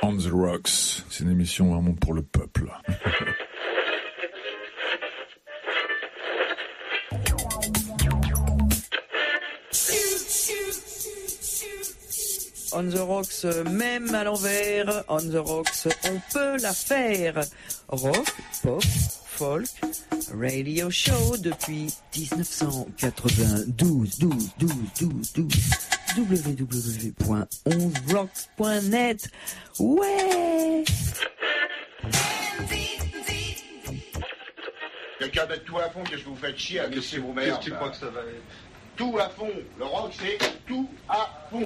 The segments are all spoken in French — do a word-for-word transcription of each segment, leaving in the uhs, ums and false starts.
On the Rocks. C'est une émission vraiment pour le peuple. On the Rocks, même à l'envers, On the Rocks, on peut la faire. Rock, pop, folk, radio show depuis dix-neuf cent quatre-vingt-douze, douze, douze, douze, douze, w w w point onze rocks point net. Ouais! Quelqu'un mettre tout à fond, qu'est-ce que vous faites chier à laisser vos mères? Qu'est-ce que tu crois que ça va aller? Tout à fond. Le rock, c'est tout à fond.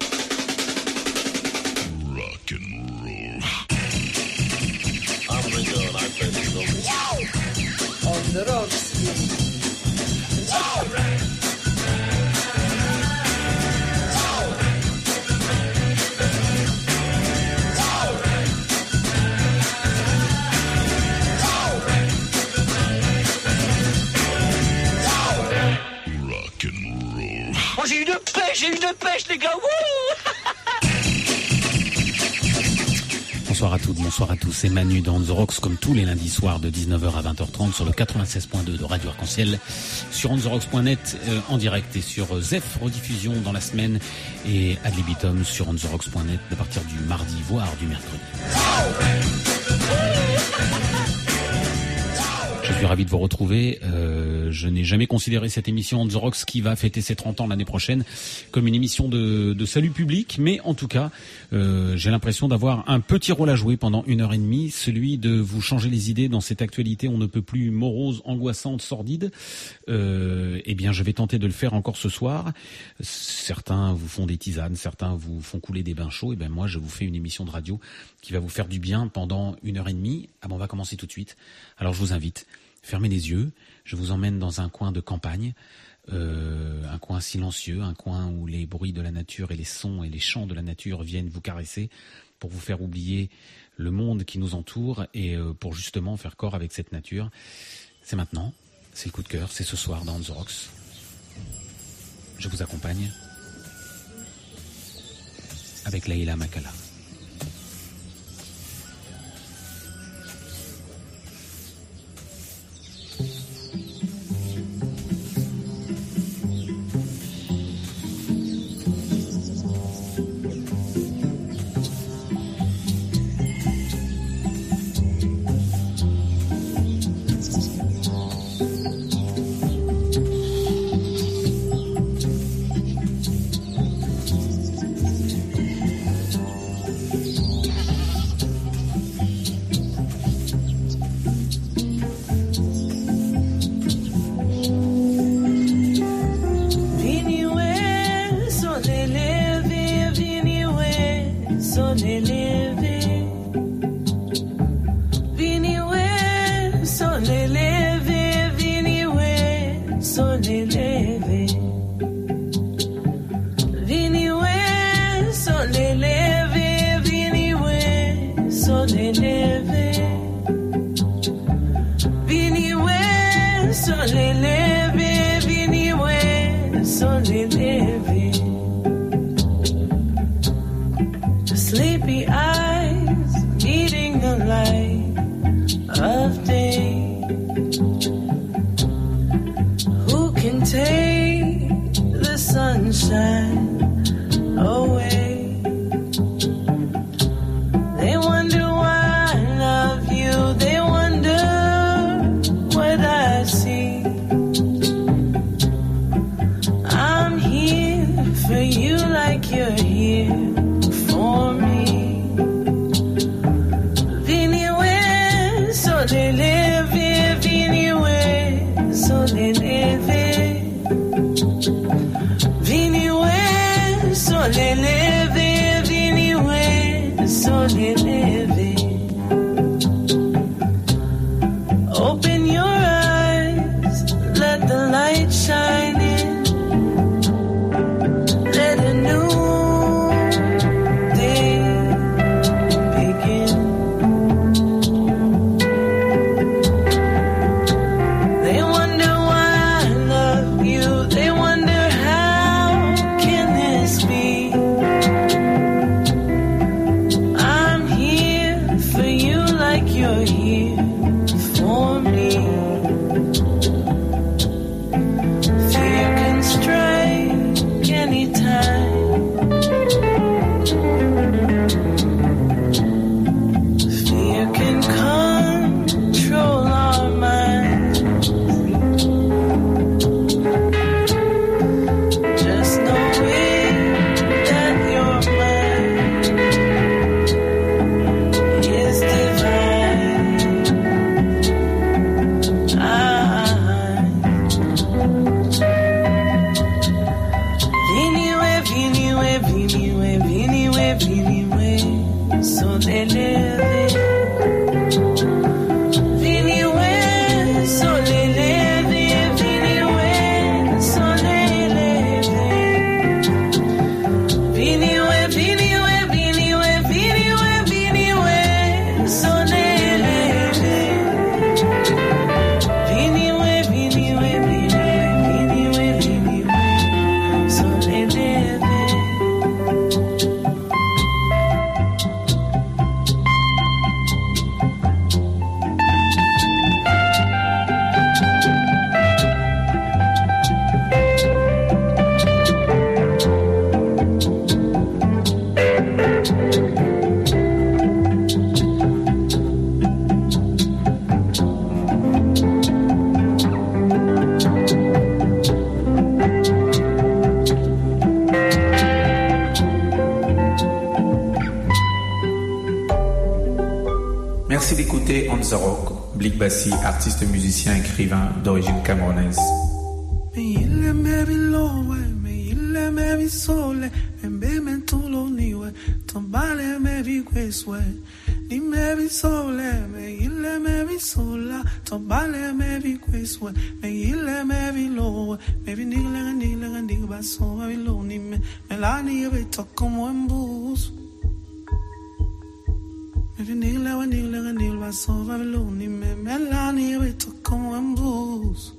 Rock and roll. I'm Ringo and I play the drums. On the Rocks. Rock and roll. Oh, j'ai eu de pêche, j'ai eu de pêche, les gars. Wouh! Bonsoir à toutes, bonsoir à tous, c'est Manu dans The Rocks comme tous les lundis soirs de dix-neuf heures à vingt heures trente sur le quatre-vingt-seize point deux de Radio Arc-en-Ciel, sur on the rocks point net euh, en direct et sur euh, Zef rediffusion dans la semaine et ad libitum sur on the rocks point net à partir du mardi voire du mercredi. Je suis ravi de vous retrouver. Euh, je n'ai jamais considéré cette émission On the Rocks qui va fêter ses trente ans l'année prochaine comme une émission de, de salut public, mais en tout cas, euh, j'ai l'impression d'avoir un petit rôle à jouer pendant une heure et demie, celui de vous changer les idées dans cette actualité on ne peut plus morose, angoissante, sordide. Euh, eh bien, je vais tenter de le faire encore ce soir. Certains vous font des tisanes, certains vous font couler des bains chauds. Et ben moi, je vous fais une émission de radio qui va vous faire du bien pendant une heure et demie. Ah bon, on va commencer tout de suite. Alors, je vous invite. Fermez les yeux, je vous emmène dans un coin de campagne, euh, un coin silencieux, un coin où les bruits de la nature et les sons et les chants de la nature viennent vous caresser pour vous faire oublier le monde qui nous entoure et euh, pour justement faire corps avec cette nature. C'est maintenant, c'est le coup de cœur, c'est ce soir dans On the Rocks. Je vous accompagne avec Leila Makala. Here Merci d'écouter On The Rock, Blick Bassi, artiste musicien écrivain d'origine camerounaise. If you kneel, I kneel, I kneel, my soul, I'm lonely, me, Melanie, we took on one booze.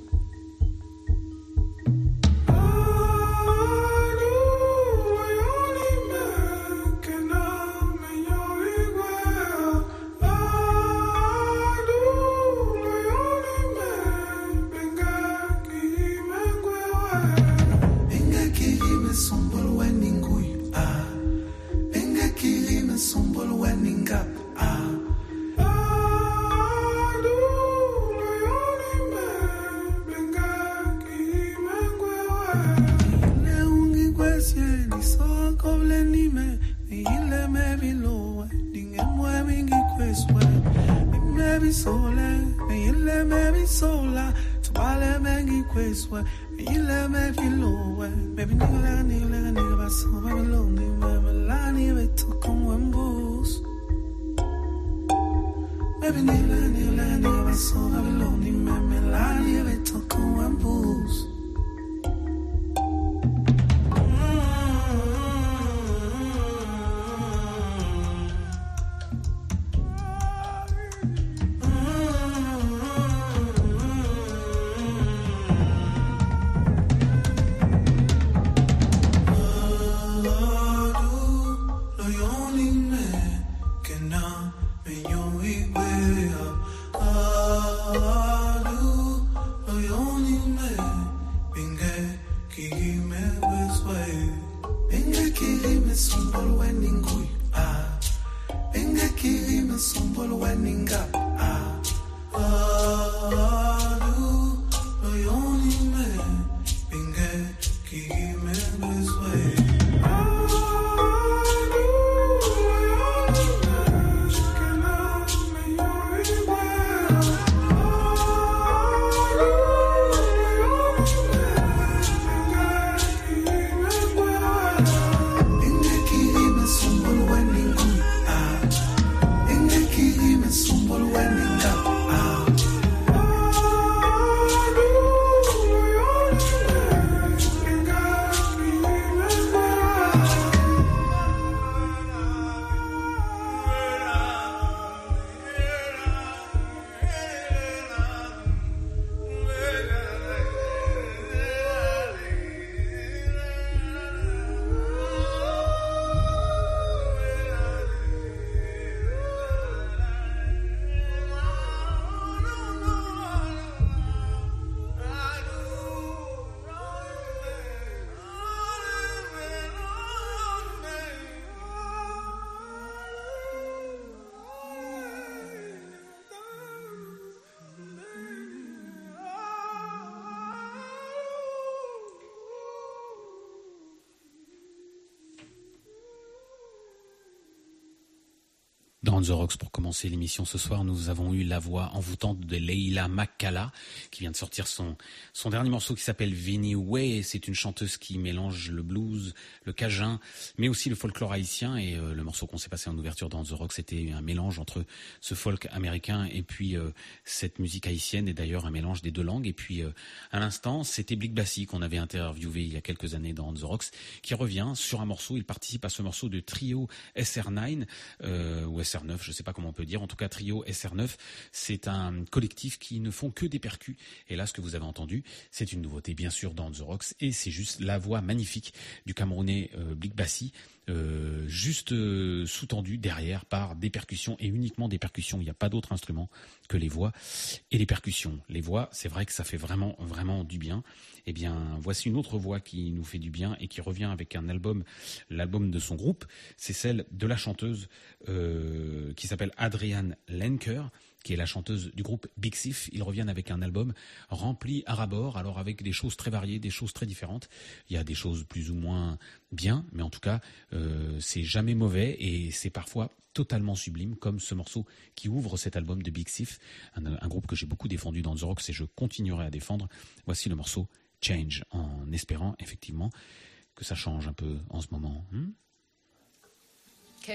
Dans The Rocks, pour commencer l'émission ce soir, nous avons eu la voix envoûtante de Leila McCalla, qui vient de sortir son, son dernier morceau qui s'appelle Vinnie Way. C'est une chanteuse qui mélange le blues, le cajun, mais aussi le folklore haïtien. Et euh, le morceau qu'on s'est passé en ouverture dans The Rocks, c'était un mélange entre ce folk américain et puis euh, cette musique haïtienne, et d'ailleurs un mélange des deux langues. Et puis, euh, à l'instant, c'était Blick Bassi qu'on avait interviewé il y a quelques années dans The Rocks, qui revient sur un morceau. Il participe à ce morceau de Trio S R neuf, euh, ou S R neuf, je ne sais pas comment on peut dire, en tout cas Trio S R neuf, c'est un collectif qui ne font que des percus, et là ce que vous avez entendu, c'est une nouveauté bien sûr dans The Rocks, et c'est juste la voix magnifique du Camerounais euh, Blick Bassi, euh, juste euh, sous-tendu derrière par des percussions, et uniquement des percussions, il n'y a pas d'autre instrument que les voix et les percussions. Les voix, c'est vrai que ça fait vraiment, vraiment du bien. Eh bien, voici une autre voix qui nous fait du bien et qui revient avec un album, l'album de son groupe, c'est celle de la chanteuse euh, qui s'appelle Adrienne Lenker, qui est la chanteuse du groupe Big Sif. Ils reviennent avec un album rempli à ras-bord, alors avec des choses très variées, des choses très différentes. Il y a des choses plus ou moins bien, mais en tout cas, euh, c'est jamais mauvais et c'est parfois totalement sublime, comme ce morceau qui ouvre cet album de Big Sif, un, un groupe que j'ai beaucoup défendu dans The Rocks et je continuerai à défendre. Voici le morceau Change, en espérant effectivement que ça change un peu en ce moment. Hmm? Ok.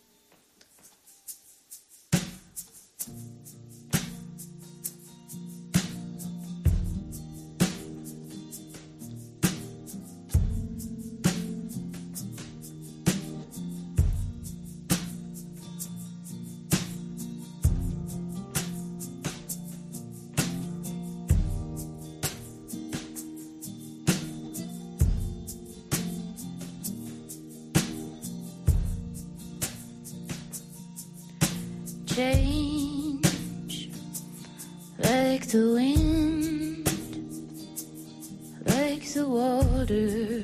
Change like the wind, like the water,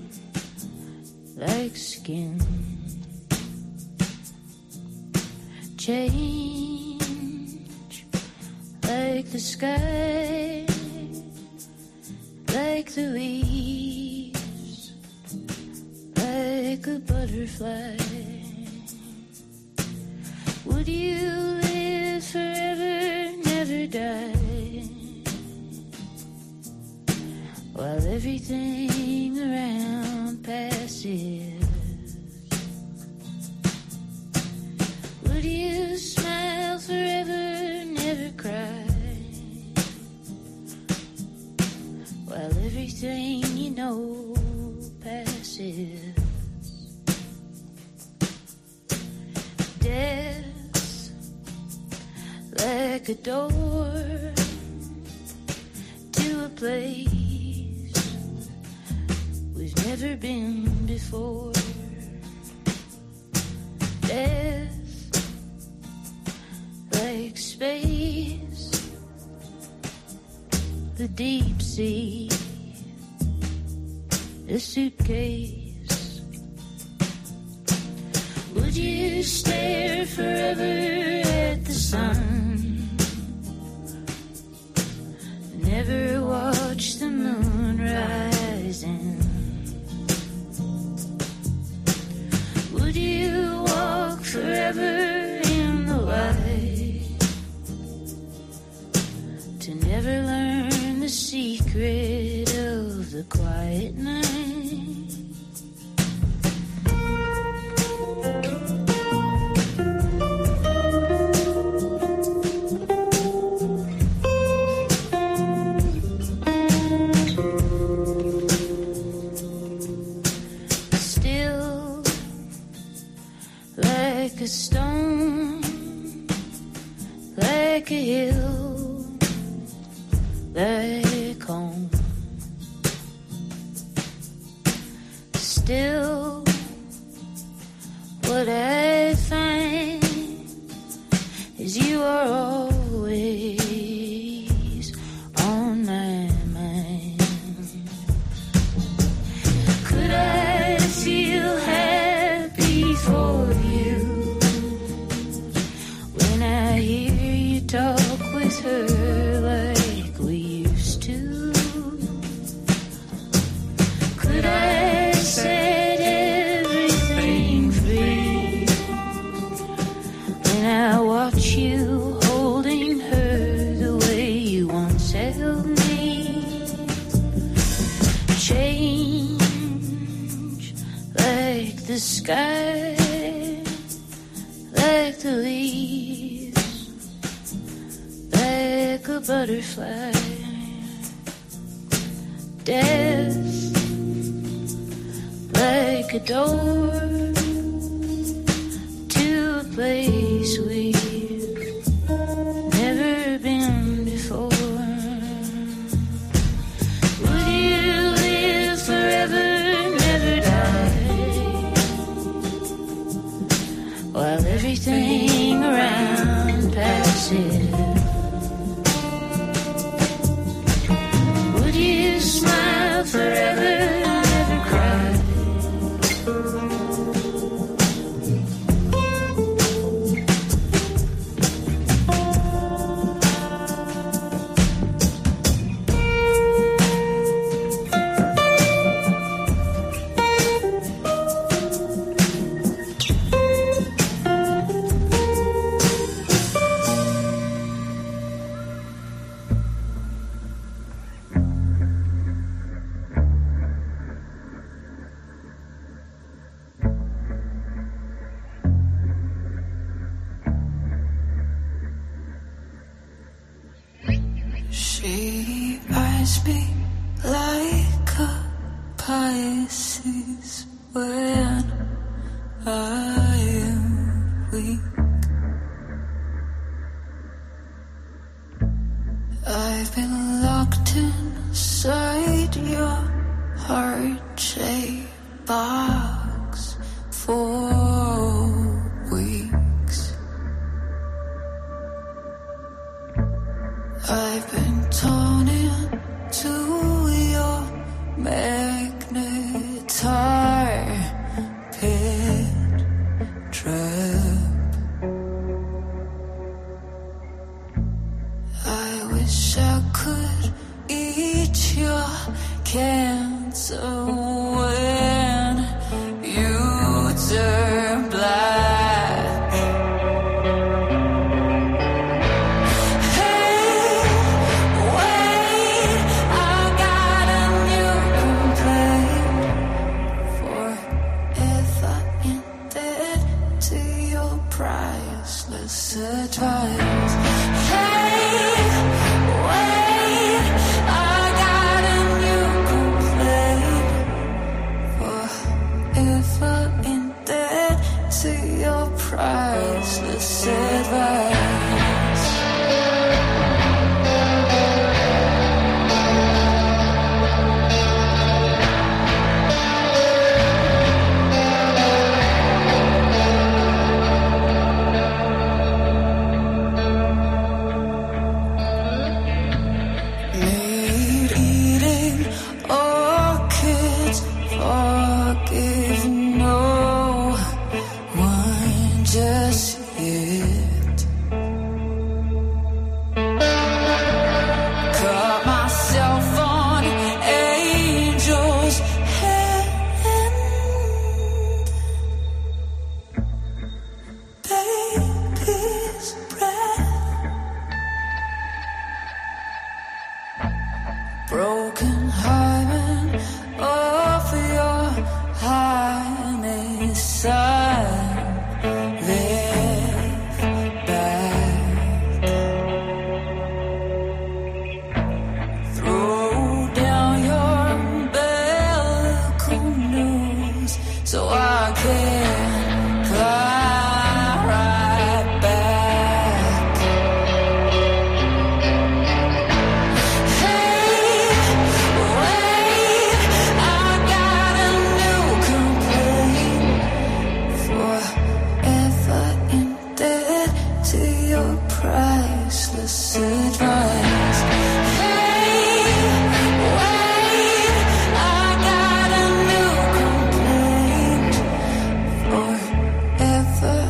like skin. Change like the sky, like the leaves, like a butterfly. Would you live forever, never die, while everything around passes? Would you smile forever, never cry, while everything you know passes? Death like a door to a place we've never been before. Death like space, the deep sea, a suitcase. Would you stare forever at the sun? Never watch the moon rising. Would you walk forever in the light, to never learn the secret of the quiet night? Like a stone, like a hill, like home. Still, what I find is you are always on my mind. Could I feel happy for you when I hear you talk with her like we used to? Could I set everything free like the sky, like the leaves, like a butterfly. Death, like a door to a place we've never been before. Would you live forever, never die, while everything around passes? Would you smile forever, never cry? She eyes me like a Pisces when I am weak. I've been locked inside your heart-shaped box for weeks. I've been torn into your magnetar pit trap. I wish I could eat your cancer when you turn black. Advice. Hey, wait, I got a new complaint. Forever indebted to your priceless advice. Broken hymen of your highness side left back. Throw down your umbilical news so I can fly right back. Priceless advice. Hey, wait, I got a new complaint. Forever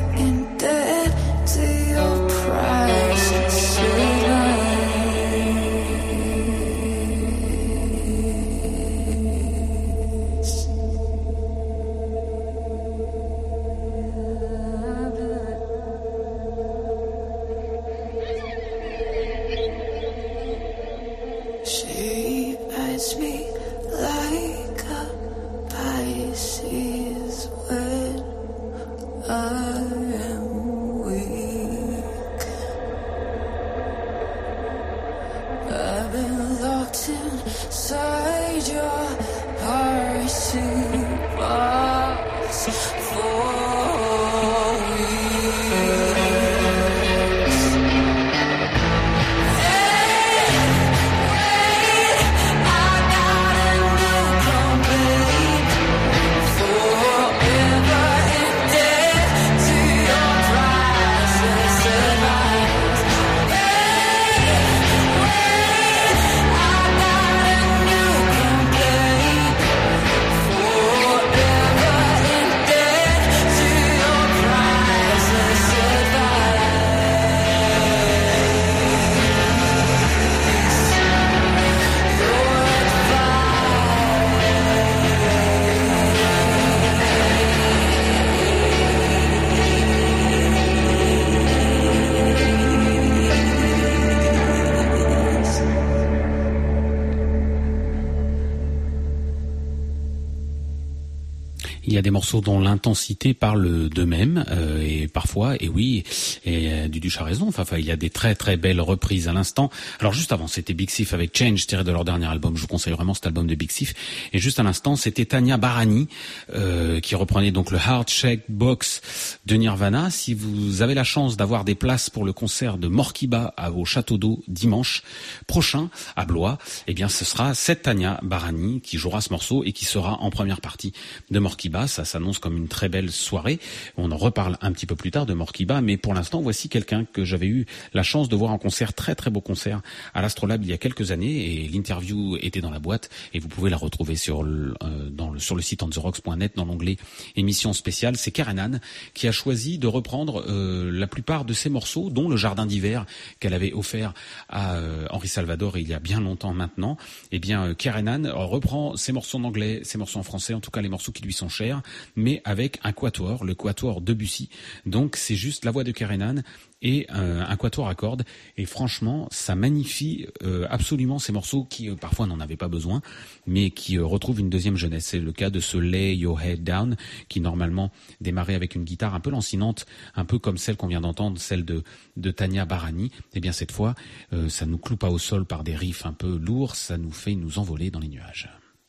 Il y a des morceaux dont l'intensité parle d'eux-mêmes euh, et parfois, et oui, et euh, Duduche a raison. Enfin, il y a des très très belles reprises à l'instant. Alors juste avant, c'était Big Thief avec Change, tiré de leur dernier album. Je vous conseille vraiment cet album de Big Thief. Et juste à l'instant, c'était Tania Barani euh, qui reprenait donc le Heart Shake Box de Nirvana. Si vous avez la chance d'avoir des places pour le concert de Morkiba au Château d'Eau dimanche prochain à Blois, eh bien ce sera cette Tania Barani qui jouera ce morceau et qui sera en première partie de Morkiba. Ça s'annonce comme une très belle soirée. On en reparle un petit peu plus tard de Morkiba, mais pour l'instant, voici quelqu'un que j'avais eu la chance de voir en concert, très très beau concert à l'Astrolabe il y a quelques années, et l'interview était dans la boîte, et vous pouvez la retrouver sur le, euh, dans le, sur le site on the rocks point net dans l'onglet émission spéciale. C'est Karenan qui a choisi de reprendre euh, la plupart de ses morceaux, dont le Jardin d'hiver qu'elle avait offert à euh, Henri Salvador il y a bien longtemps maintenant. Eh bien, euh, Karenan reprend ses morceaux en anglais, ses morceaux en français, en tout cas les morceaux qui lui sont chers, mais avec un quatuor, le quatuor Debussy. Donc c'est juste la voix de Karenan et euh, un quatuor à cordes, et franchement ça magnifie euh, absolument ces morceaux qui euh, parfois n'en avaient pas besoin, mais qui euh, retrouvent une deuxième jeunesse. C'est le cas de ce Lay Your Head Down qui normalement démarrait avec une guitare un peu lancinante, un peu comme celle qu'on vient d'entendre, celle de, de Tania Barani. Et bien cette fois euh, ça nous cloue pas au sol par des riffs un peu lourds, ça nous fait nous envoler dans les nuages.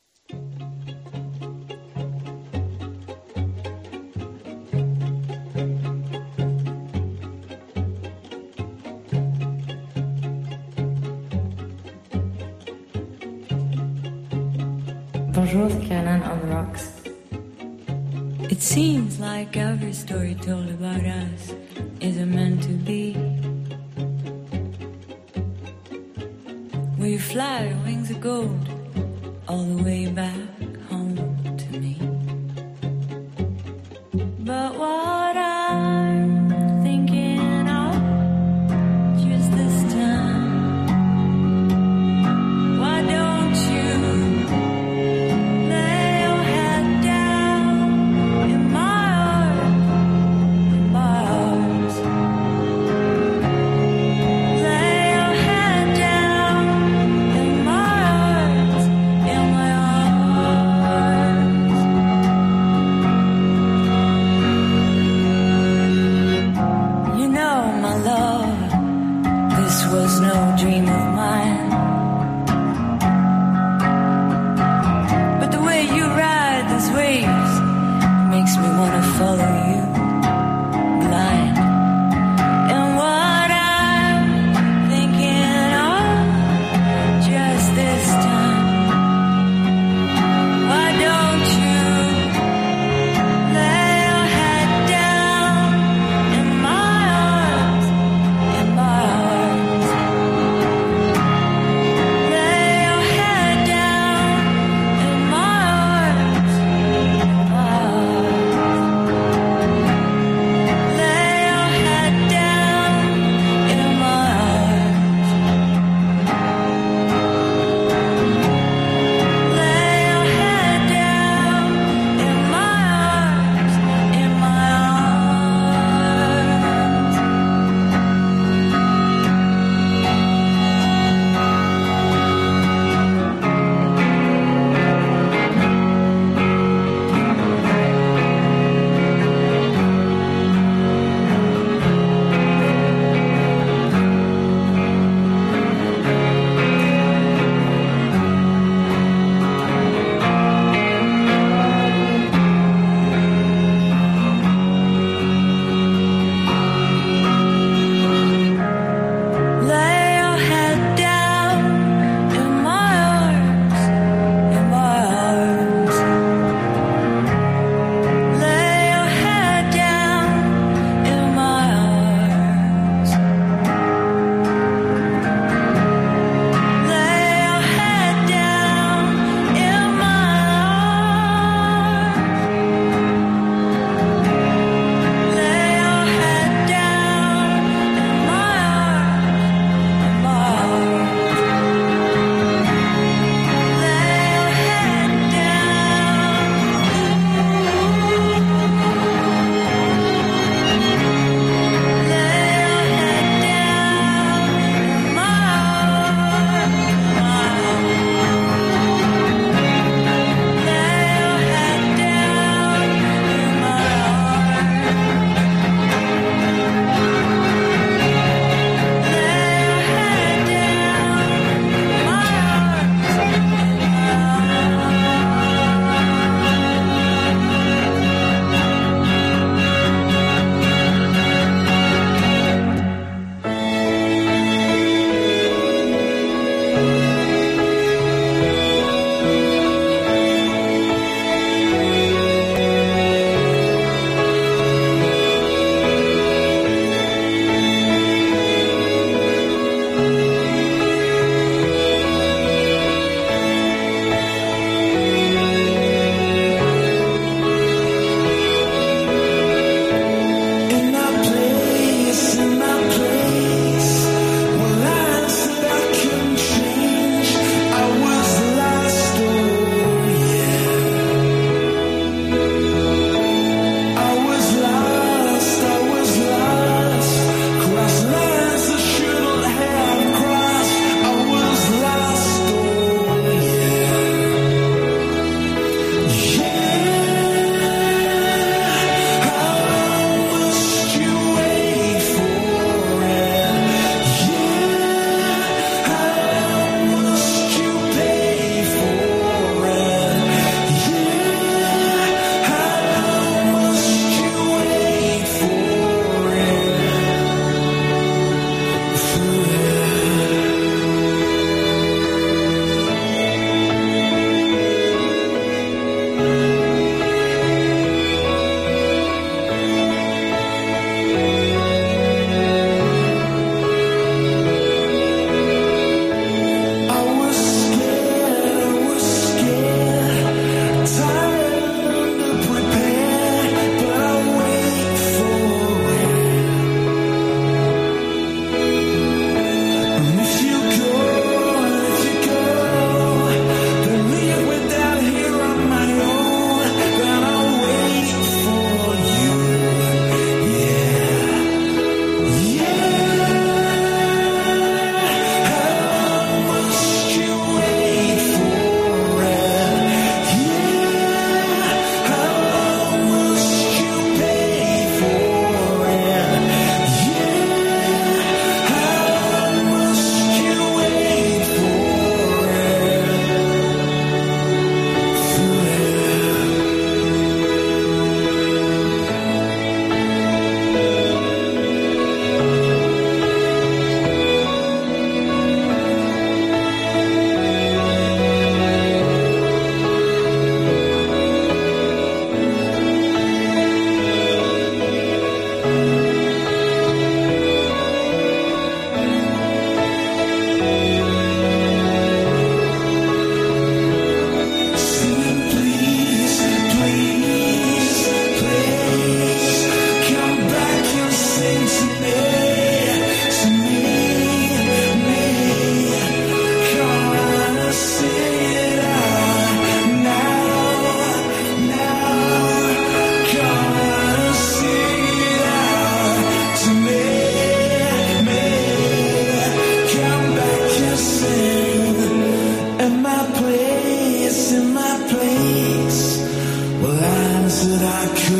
Bonjour, c'est Karenan on the Rocks. It seems like every story told about us isn't meant to be. We fly wings of gold all the way back home to me. But what I'm thinking of just this time, why don't you lay your head down in my arms, in my arms. Lay your head down in my arms, in my arms. You know, my love, this was no dream of mine. But the way you ride these waves makes me wanna follow you blind. And what I'm thinking of just this time, why don't you lay your head down in my arms, in my arms. Lay your head down in my arms, in my arms.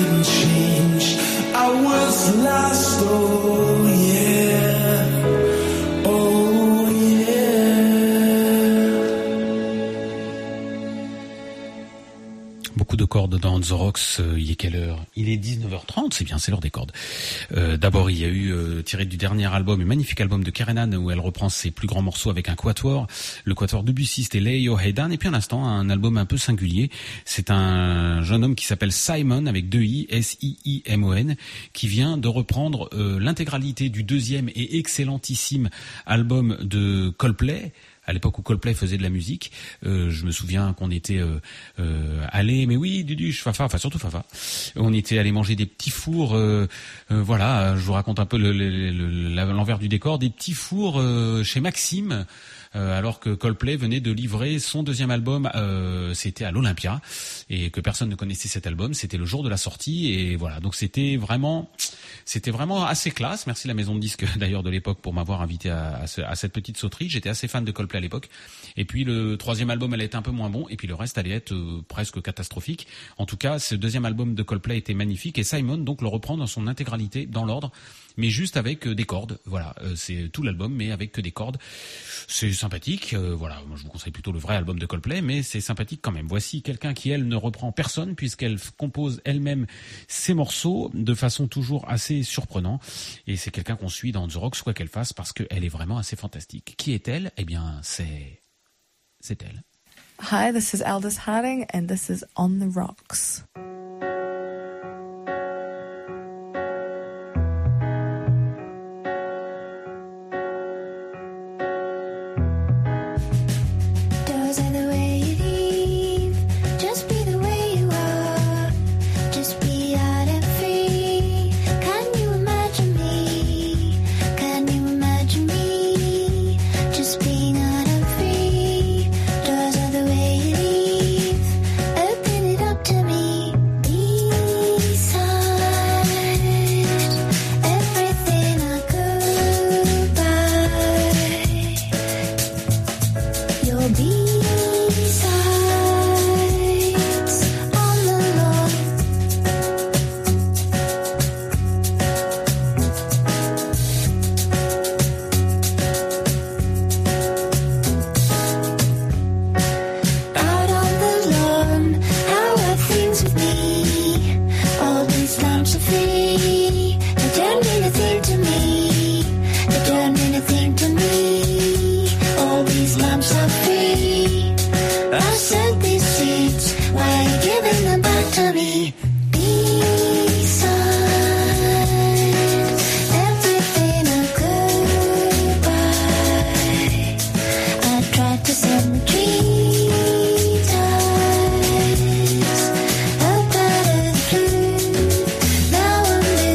couldn't change. I was lost, oh yeah, oh yeah. Beaucoup de cordes dans The Rocks. Euh, il est quelle heure? Il est dix-neuf heures trente, c'est bien, c'est l'heure des cordes. Euh, d'abord, il y a eu, euh, tiré du dernier album, un magnifique album de Karenan, où elle reprend ses plus grands morceaux avec un quatuor. Le quatuor Debussy, c'était Lay Your Head Down. Et puis à l'instant, un album un peu singulier. C'est un jeune homme qui s'appelle Simon, avec deux I, S I I M O N, qui vient de reprendre euh, l'intégralité du deuxième et excellentissime album de Coldplay. À l'époque où Coldplay faisait de la musique, euh, je me souviens qu'on était euh, euh, allé, mais oui, Duduche, Fafa, enfin surtout Fafa, on était allé manger des petits fours, euh, euh, voilà, je vous raconte un peu le, le, le, l'envers du décor, des petits fours euh, chez Maxime, euh, alors que Coldplay venait de livrer son deuxième album, euh, c'était à l'Olympia, et que personne ne connaissait cet album, c'était le jour de la sortie, et voilà, donc c'était vraiment... C'était vraiment assez classe. Merci la maison de disques d'ailleurs de l'époque pour m'avoir invité à, à, ce, à cette petite sauterie. J'étais assez fan de Coldplay à l'époque. Et puis le troisième album allait être un peu moins bon. Et puis le reste allait être euh, presque catastrophique. En tout cas, ce deuxième album de Coldplay était magnifique. Et Simon donc le reprend dans son intégralité, dans l'ordre, mais juste avec euh, des cordes. Voilà, euh, c'est tout l'album, mais avec que des cordes. C'est sympathique. Euh, voilà, moi je vous conseille plutôt le vrai album de Coldplay, mais c'est sympathique quand même. Voici quelqu'un qui elle ne reprend personne puisqu'elle compose elle-même ses morceaux de façon toujours assez surprenant, et c'est quelqu'un qu'on suit dans The Rocks quoi qu'elle fasse parce qu'elle est vraiment assez fantastique. Qui est-elle? Eh bien c'est c'est elle. Hi, this is Aldous Harding and this is On the Rocks. Now I'm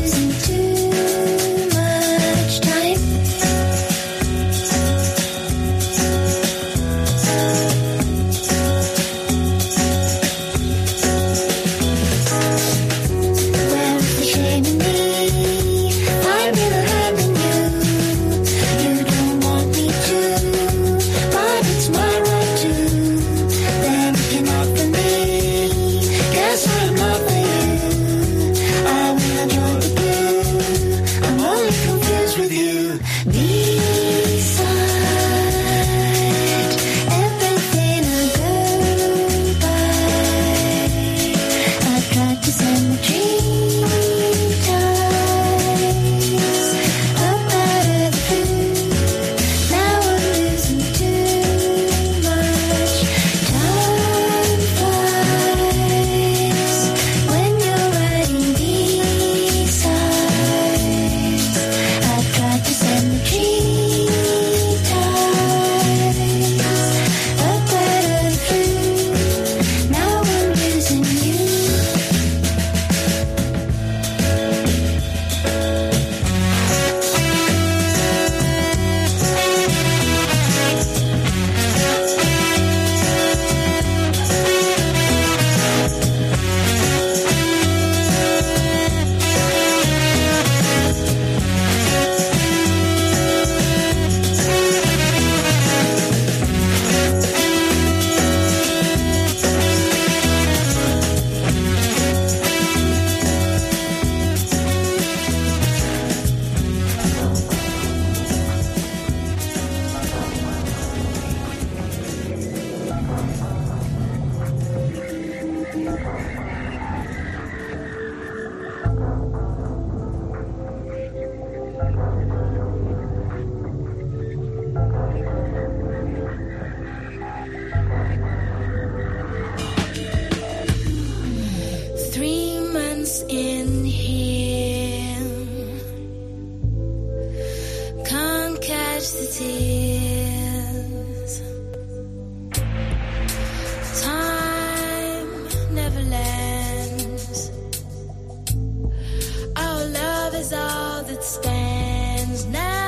Songs in here can't catch the tears. Time never lands. Our love is all that stands now.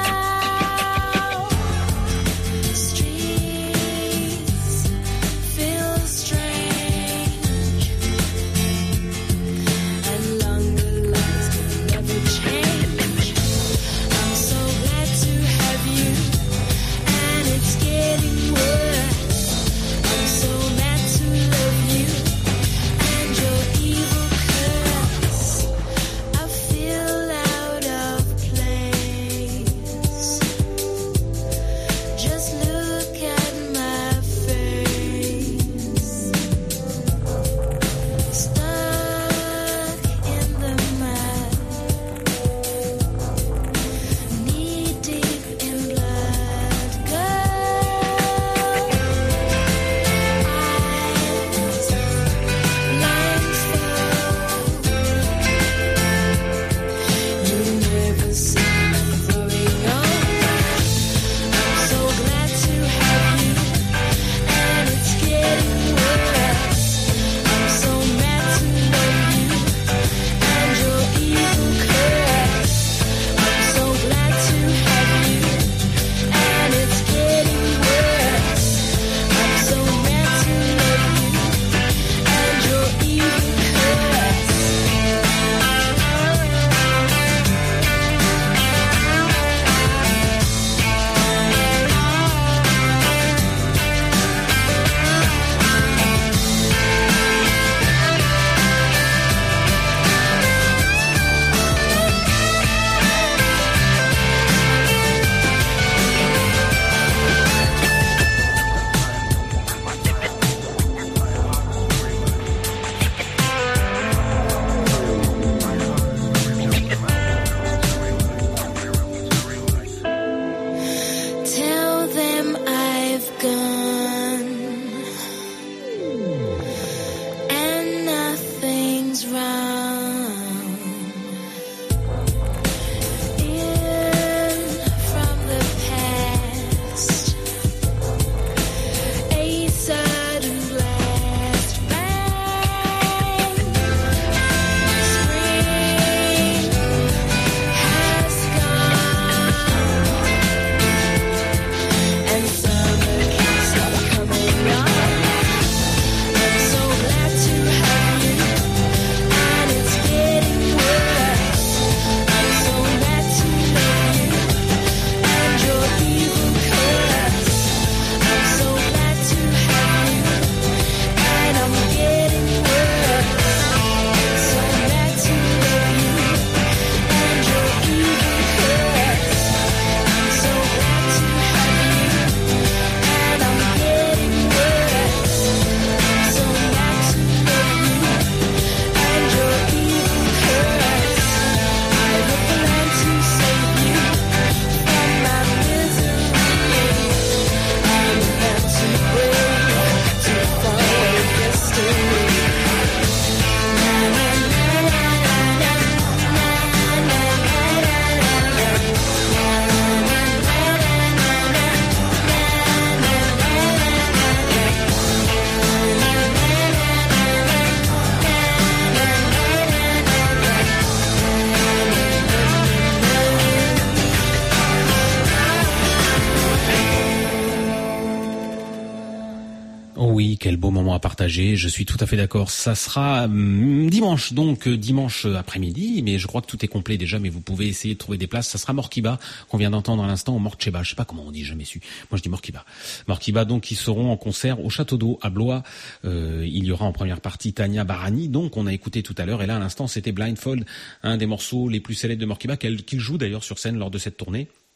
quel beau moment à partager. Je suis tout à fait d'accord. Ça sera hum, dimanche, donc dimanche après-midi, mais je crois que tout est complet déjà, mais vous pouvez essayer de trouver des places. Ça sera Morkiba, qu'on vient d'entendre à l'instant, au Morcheba. Je sais pas comment on dit, jamais su. Moi, je dis Morkiba. Morkiba, donc, qui seront en concert au Château d'Eau, à Blois. Euh, il y aura en première partie Tania Barani, donc, on a écouté tout à l'heure. Et là, à l'instant, c'était Blindfold, un des morceaux les plus célèbres de Morkiba, qu'il joue d'ailleurs sur scène lors de cette tournée.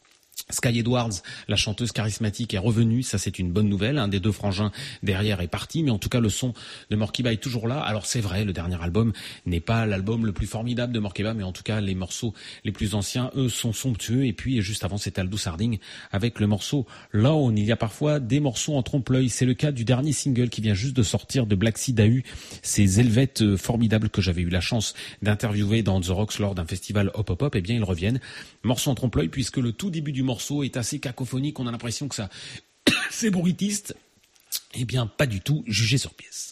Sky Edwards, la chanteuse charismatique, est revenue, ça c'est une bonne nouvelle. Un des deux frangins derrière est parti, mais en tout cas le son de Morkiba est toujours là. Alors c'est vrai, le dernier album n'est pas l'album le plus formidable de Morkiba, mais en tout cas les morceaux les plus anciens, eux, sont somptueux. Et puis juste avant, c'était Aldous Harding avec le morceau Lone. Il y a parfois des morceaux en trompe-l'œil. C'est le cas du dernier single qui vient juste de sortir de Black Sea Dahu, ces Helvètes formidables que j'avais eu la chance d'interviewer dans The Rocks lors d'un festival Hop Hop Hop. Eh bien ils reviennent, morceau en trompe-l'œil, puisque le tout début du morceau est assez cacophonique, on a l'impression que ça c'est bruitiste. Eh bien pas du tout, jugé sur pièce.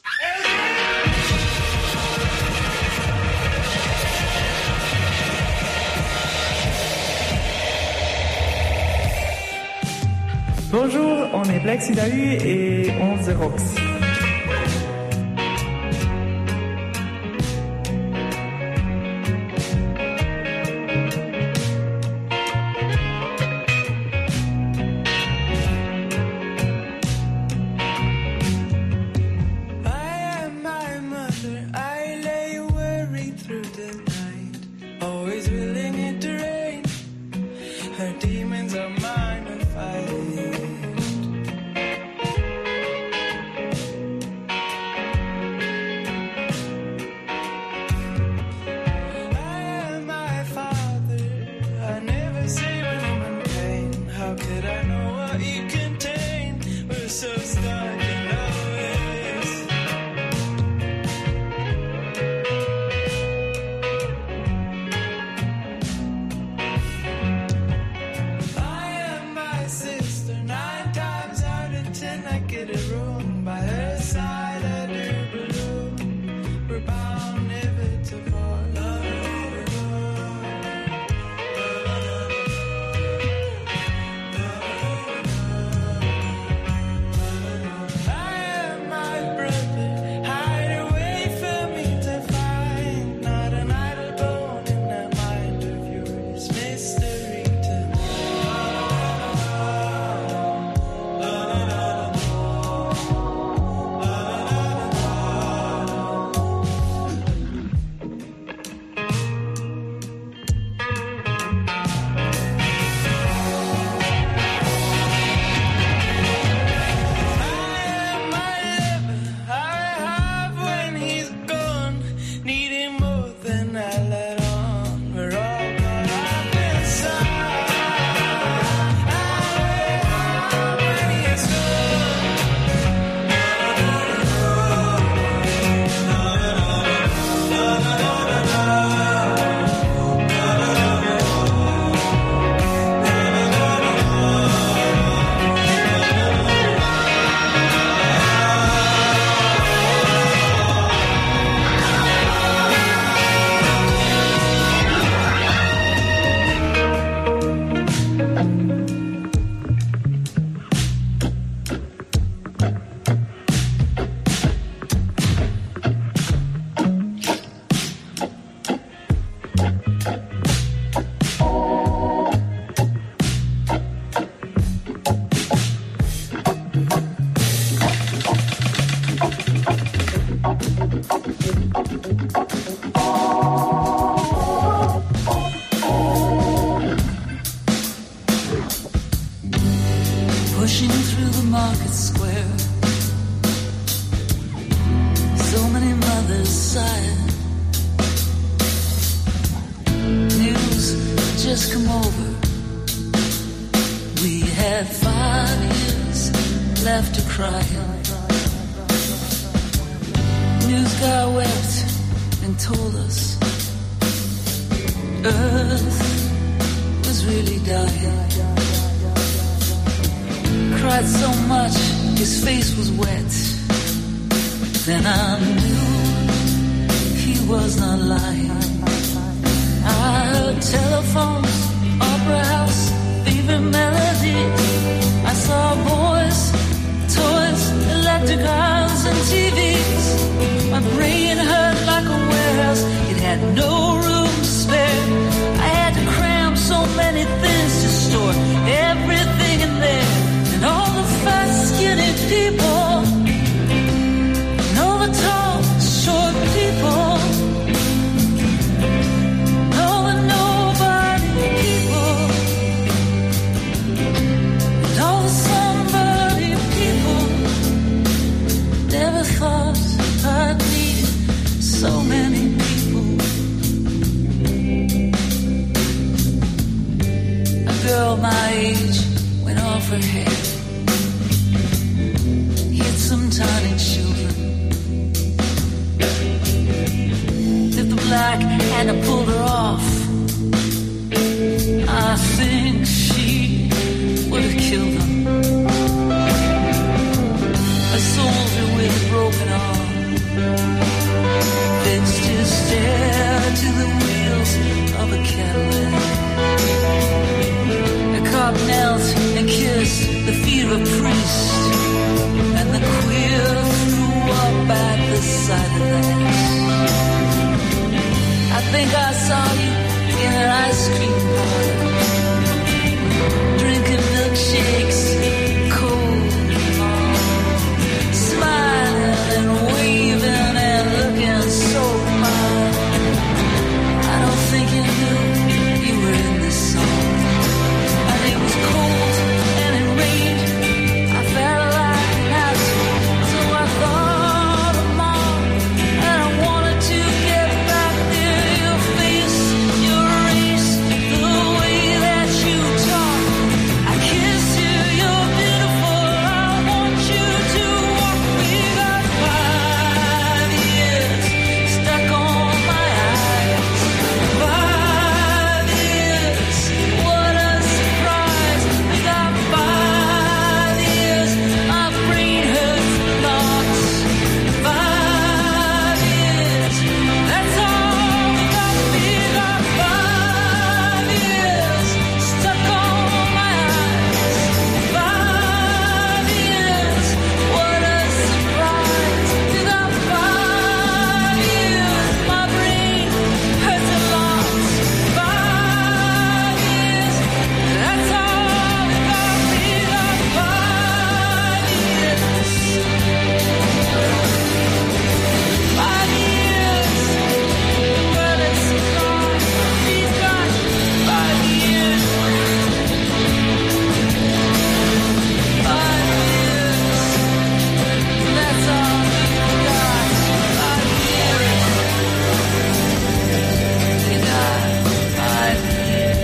Bonjour, on est Black Sea Dahu et on The Rocks. Pushing through the market square, so many mothers sighing. News just come over. We had five years left to cry. News guy wept and told us Earth was really dying. Cried so much, his face was wet. Then I knew he was not lying. I heard telephones, opera house, favorite melodies. I saw boys, toys, electric cars and T Vs. My brain hurt like a warehouse, it had no room to spare. I had to cram so many things to store everything in there. And all the fat, skinny people, and all the tall, short people, girl my age went off her head. Hit some tiny children. Did the black and I pulled her off. I think she would have killed them. A soldier with a broken arm fixed his stare to the wheels of a Cadillac. A cop knelt and kissed the feet of a priest, and the queer threw up at the sight of that. I think I saw you in an ice cream parlor, drinking milkshakes, cold and long, smiling and waving and looking so fine. I don't think you knew you were in this song. And it was cold and it rained. I felt like an asshole, so I thought of mom, and I wanted to get back near your face, your race, the way that you talk. I kiss you, you're beautiful. I want you to walk. We got five years stuck on my eyes. Five years, what a surprise. We got five years. My brain hurts lots. Five years, that's all we got. We got five years stuck on my eyes. Five years, what a surprise. We got five years. My brain hurts a lot. Five years, that's all we got. We got five years. Five years, what a surprise. We got five years. Five years, that's all we got. Five years, we got five years.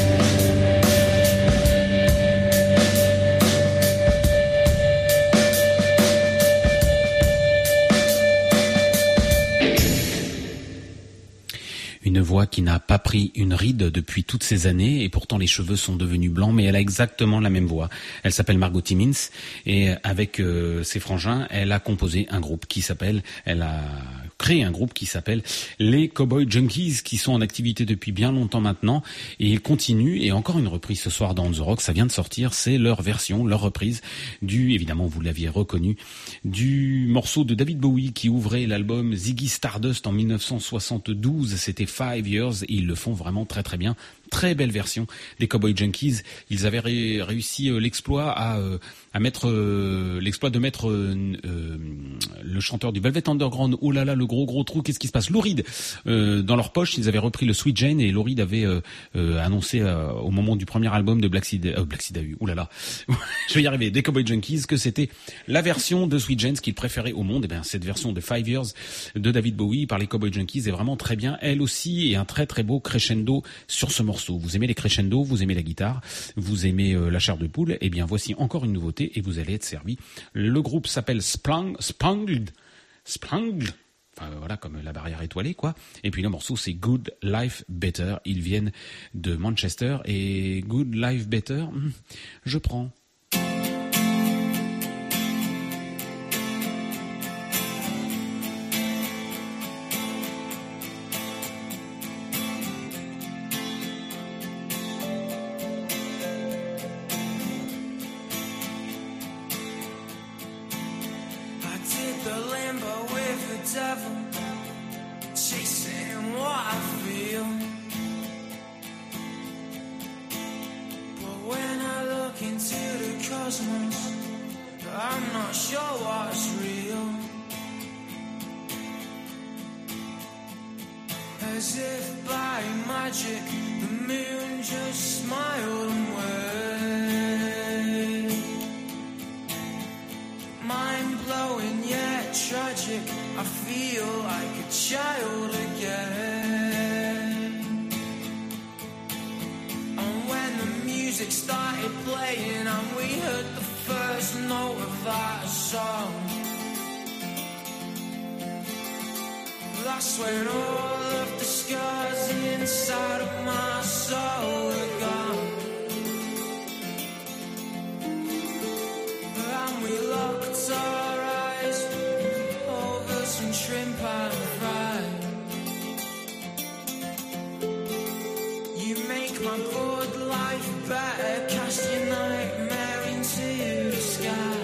Une voix qui n'a pas pris une ride depuis toutes ces années et pourtant les cheveux sont devenus blancs, mais elle a exactement la même voix. Elle s'appelle Margot Timmins et avec euh, ses frangins, elle a composé un groupe qui s'appelle, elle a créé un groupe qui s'appelle les Cowboy Junkies, qui sont en activité depuis bien longtemps maintenant et ils continuent. Et encore une reprise ce soir dans On The Rock, ça vient de sortir, c'est leur version, leur reprise du, évidemment vous l'aviez reconnu, du morceau de David Bowie qui ouvrait l'album Ziggy Stardust en dix-neuf cent soixante-douze, c'était Five Years et ils le font vraiment très très bien. Très belle version des Cowboy Junkies. Ils avaient ré- réussi euh, l'exploit à, euh, à mettre euh, l'exploit de mettre euh, euh, le chanteur du Velvet Underground. Oh là là, le gros gros trou. Qu'est-ce qui se passe? Lou Reed euh, dans leur poche. Ils avaient repris le Sweet Jane et Lou Reed avait euh, euh, annoncé euh, au moment du premier album de Black Seed, euh, Black Seed A U. Oh là là, je vais y arriver. Des Cowboy Junkies que c'était la version de Sweet Jane qu'il préférait au monde. Et bien cette version de Five Years de David Bowie par les Cowboy Junkies est vraiment très bien. Elle aussi et un très très beau crescendo sur ce morceau. Vous aimez les crescendo, vous aimez la guitare, vous aimez euh, la chair de poule, et bien voici encore une nouveauté et vous allez être servi. Le groupe s'appelle Splang, Spangled, Spangled, enfin voilà comme la barrière étoilée quoi. Et puis le morceau c'est Good Life Better. Ils viennent de Manchester et Good Life Better, je prends. As if by magic, the moon just smiled and waved. Mind-blowing yet tragic, I feel like a child again. And when the music music started playing and we heard the first note of our song. That's when all of the scars inside of my soul were gone. And we locked our eyes over some shrimp and fries. You make my good life better, cast your nightmare into the sky.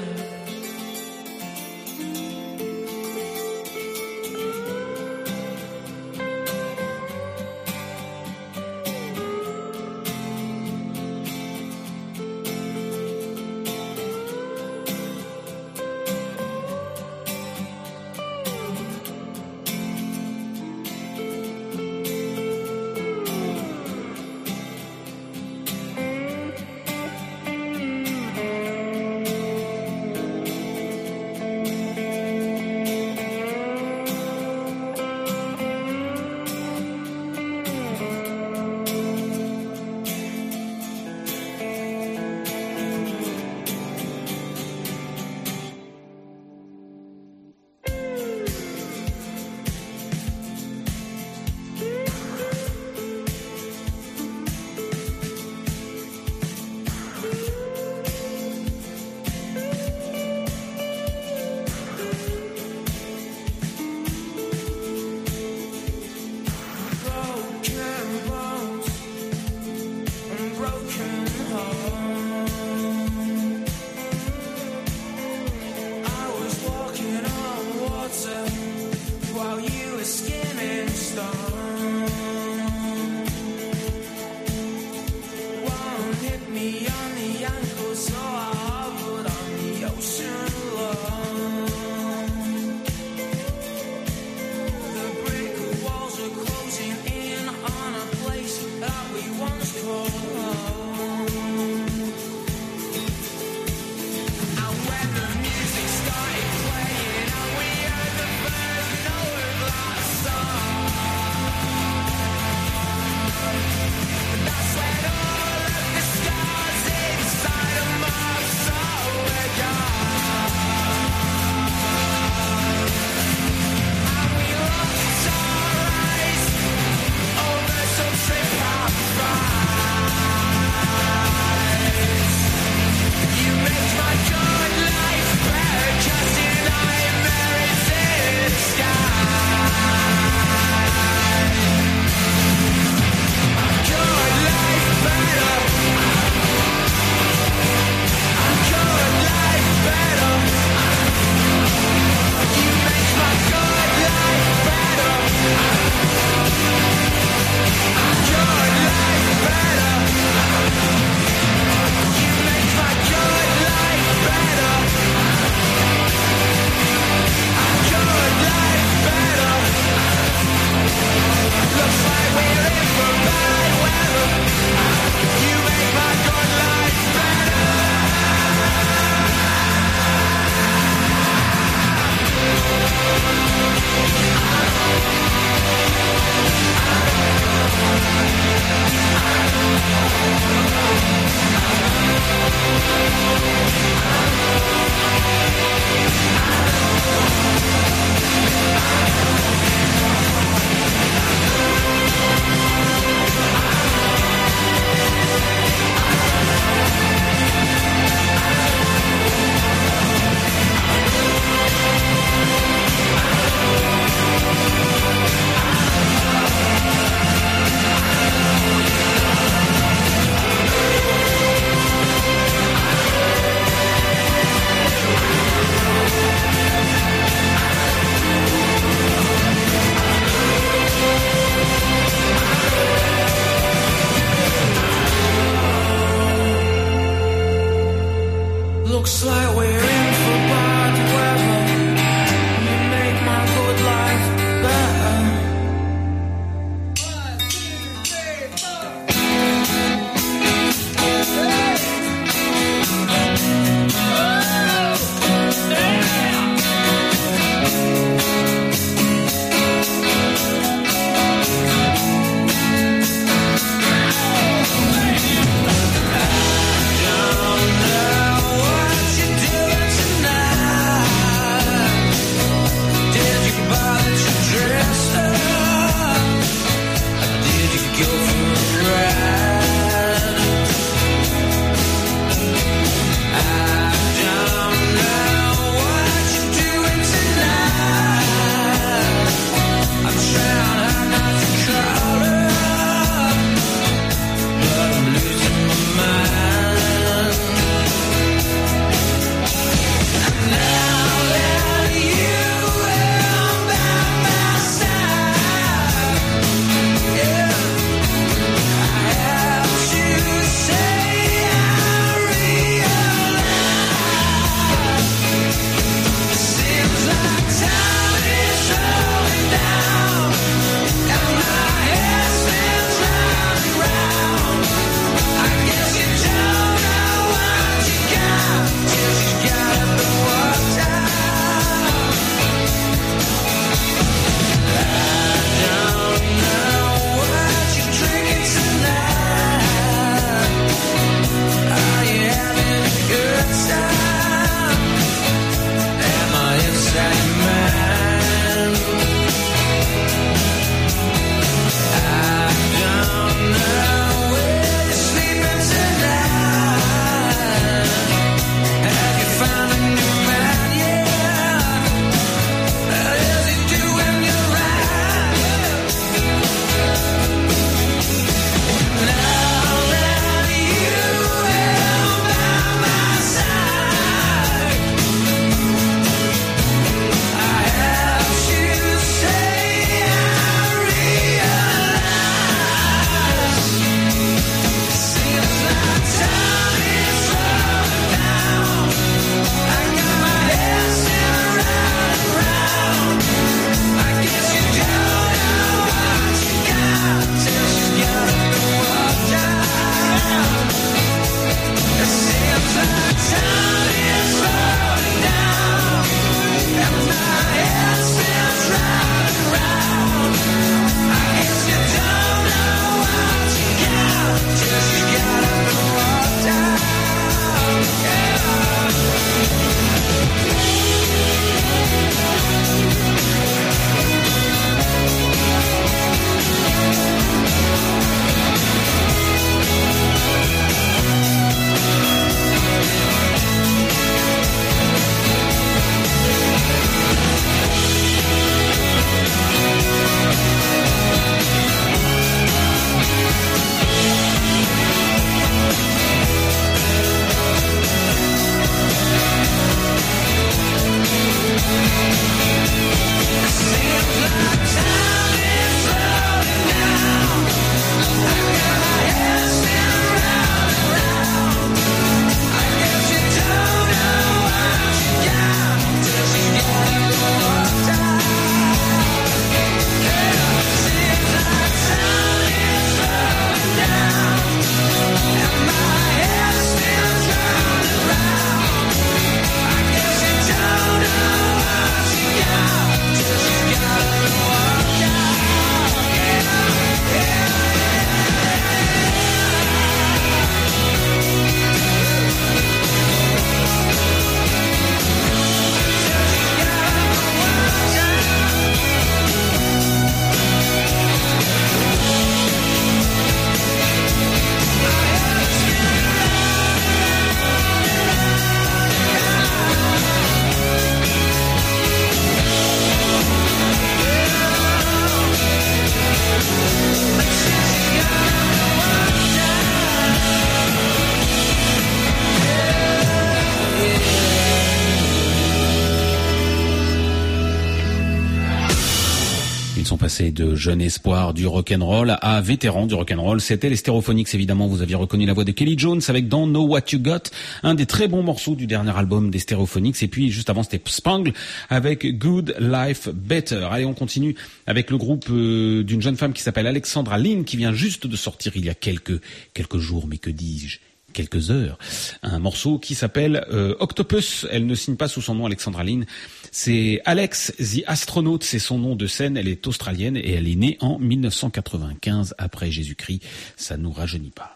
passer de jeune espoir du rock'n'roll à vétéran du rock'n'roll. C'était les Stereophonics, évidemment. Vous aviez reconnu la voix de Kelly Jones avec Don't Know What You Got, un des très bons morceaux du dernier album des Stereophonics. Et puis, juste avant, c'était Spangle avec Good Life Better. Allez, on continue avec le groupe euh, d'une jeune femme qui s'appelle Alexandra Lynn, qui vient juste de sortir il y a quelques, quelques jours, mais que dis-je, quelques heures, un morceau qui s'appelle euh, Octopus. Elle ne signe pas sous son nom Alexandra Lynn. C'est Alex the Astronaut, c'est son nom de scène. Elle est australienne et elle est née en mille neuf cent quatre-vingt-quinze après Jésus-Christ. Ça nous rajeunit pas.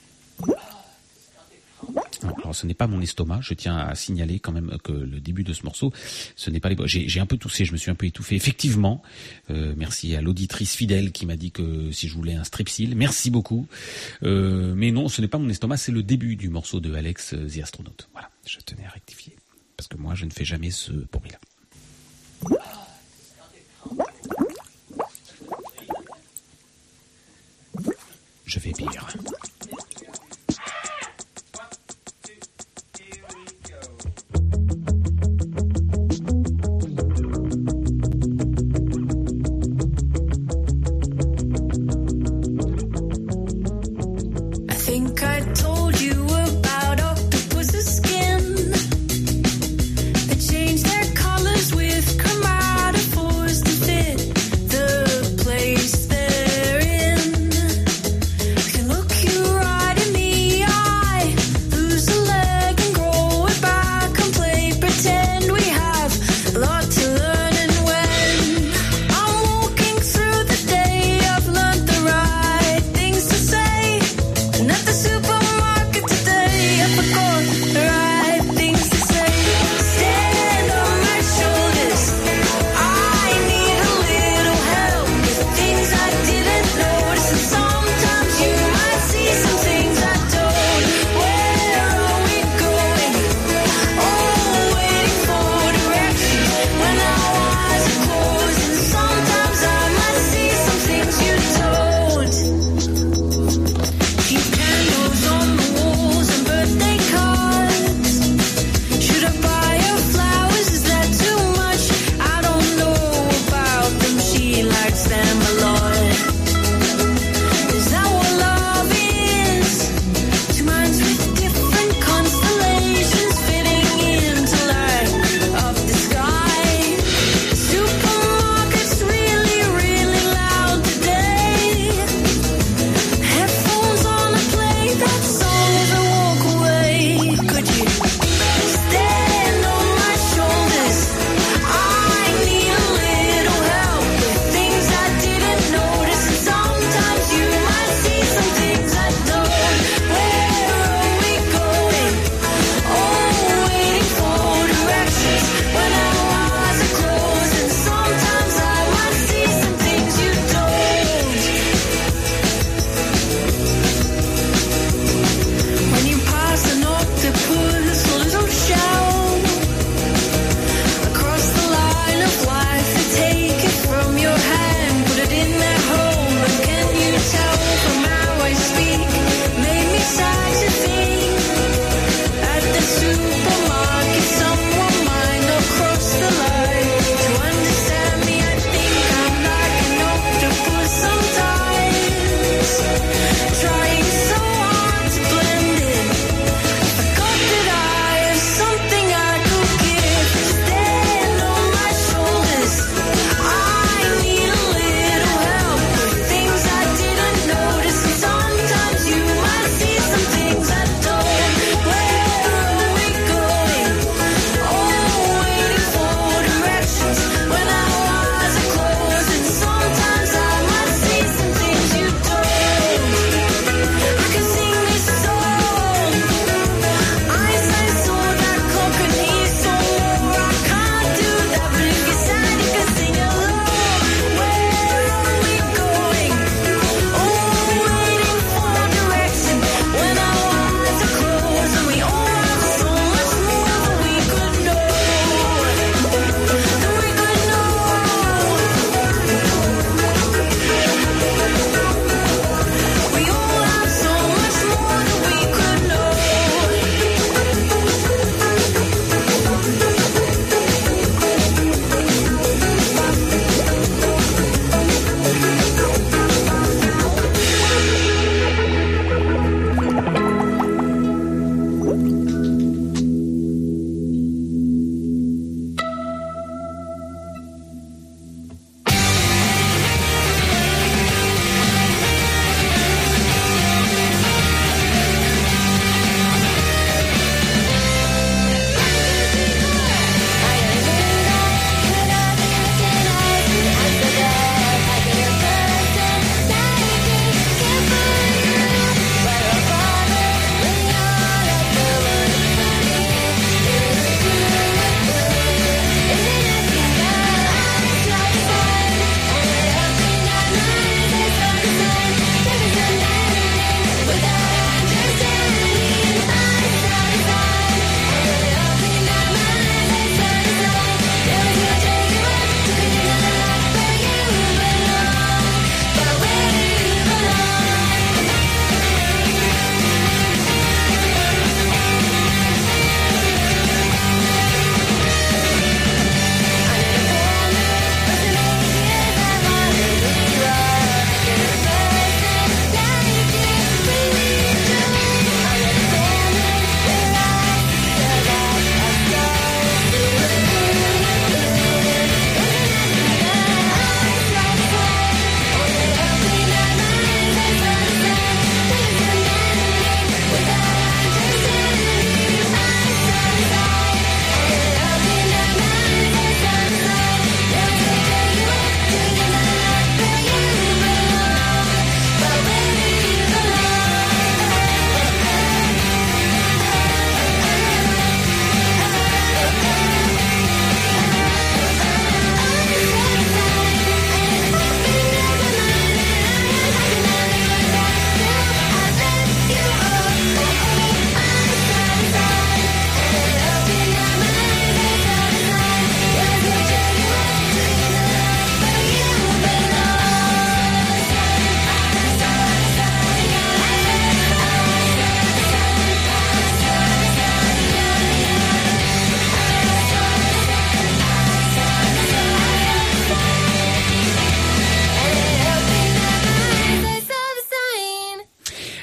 Alors ce n'est pas mon estomac, je tiens à signaler quand même que le début de ce morceau, ce n'est pas les... J'ai, j'ai un peu toussé, je me suis un peu étouffé. Effectivement, euh, merci à l'auditrice fidèle qui m'a dit que si je voulais un strepsil, merci beaucoup. Euh, mais non, ce n'est pas mon estomac, c'est le début du morceau de Alex the Astronaut. Voilà, je tenais à rectifier. Parce que moi, je ne fais jamais ce bruit-là. Je vais pire. Super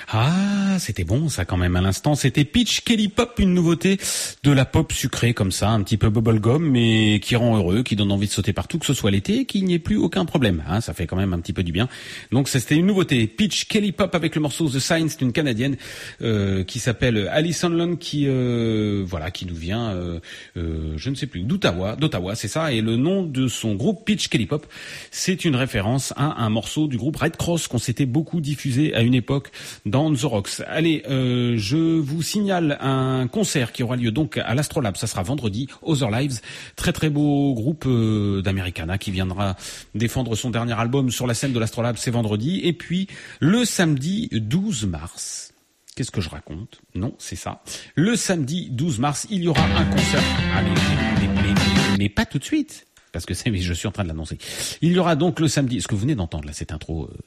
Ah, c'était bon ça quand même à l'instant. C'était Peach Kelly Pop, une nouveauté de la pop sucrée comme ça, un petit peu bubblegum, mais qui rend heureux, qui donne envie de sauter partout, que ce soit l'été, qu'il n'y ait plus aucun problème. Hein, ça fait quand même un petit peu du bien. Donc c'était une nouveauté. Peach Kelly Pop avec le morceau The Signs, d'une Canadienne euh, qui s'appelle Alice Hanlon, qui euh, voilà, qui nous vient, euh, euh, je ne sais plus, d'Ottawa, d'Ottawa, c'est ça. Et le nom de son groupe Peach Kelly Pop, c'est une référence à un morceau du groupe Red Cross qu'on s'était beaucoup diffusé à une époque dans The Rocks. Allez, euh, je vous signale un concert qui aura lieu donc à l'Astrolabe. Ça sera vendredi, Other Lives. Très très beau groupe euh, d'Americana qui viendra défendre son dernier album sur la scène de l'Astrolabe, c'est vendredi. Et puis le samedi douze mars. Qu'est-ce que je raconte? Non, c'est ça. Le samedi douze mars, il y aura un concert. Ah, mais, mais, mais, mais, mais pas tout de suite, parce que c'est, je suis en train de l'annoncer. Il y aura donc le samedi, ce que vous venez d'entendre là, cette intro euh,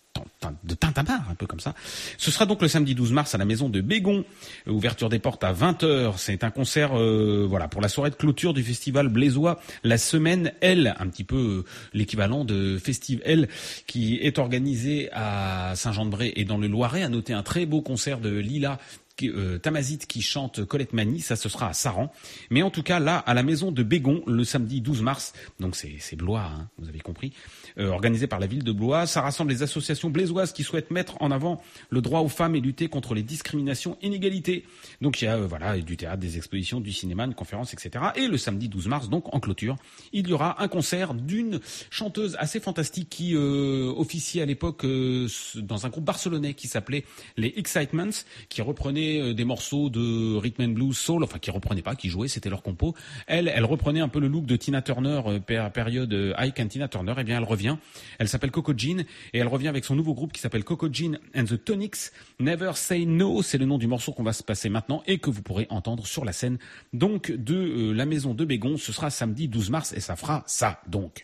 de tintamarre, un peu comme ça. Ce sera donc le samedi douze mars à la maison de Bégon. Ouverture des portes à vingt heures. C'est un concert, euh, voilà, pour la soirée de clôture du festival blésois, la semaine L, un petit peu euh, l'équivalent de Festive L, qui est organisé à Saint-Jean-de-Bray et dans le Loiret. À noter un très beau concert de Lila Euh, Tamazit qui chante Colette Mani, ça ce sera à Saran. Mais en tout cas là à la maison de Bégon le samedi douze mars, donc c'est, c'est Blois, hein, vous avez compris, euh, organisé par la ville de Blois. Ça rassemble les associations blésoises qui souhaitent mettre en avant le droit aux femmes et lutter contre les discriminations, inégalités. Donc il y a euh, voilà du théâtre, des expositions, du cinéma, une conférence, et cetera. Et le samedi douze mars, donc en clôture, il y aura un concert d'une chanteuse assez fantastique qui euh, officiait à l'époque euh, dans un groupe barcelonais qui s'appelait les Excitements, qui reprenait des morceaux de rhythm and blues, soul, enfin qui reprenaient pas, qui jouaient, c'était leur compo. Elle, elle reprenait un peu le look de Tina Turner, euh, période Ike and Tina Turner. Et bien elle revient. Elle s'appelle Coco Jean et elle revient avec son nouveau groupe qui s'appelle Coco Jean and the Tonics. Never Say No, c'est le nom du morceau qu'on va se passer maintenant et que vous pourrez entendre sur la scène donc de euh, la maison de Bégon. Ce sera samedi douze mars et ça fera ça donc.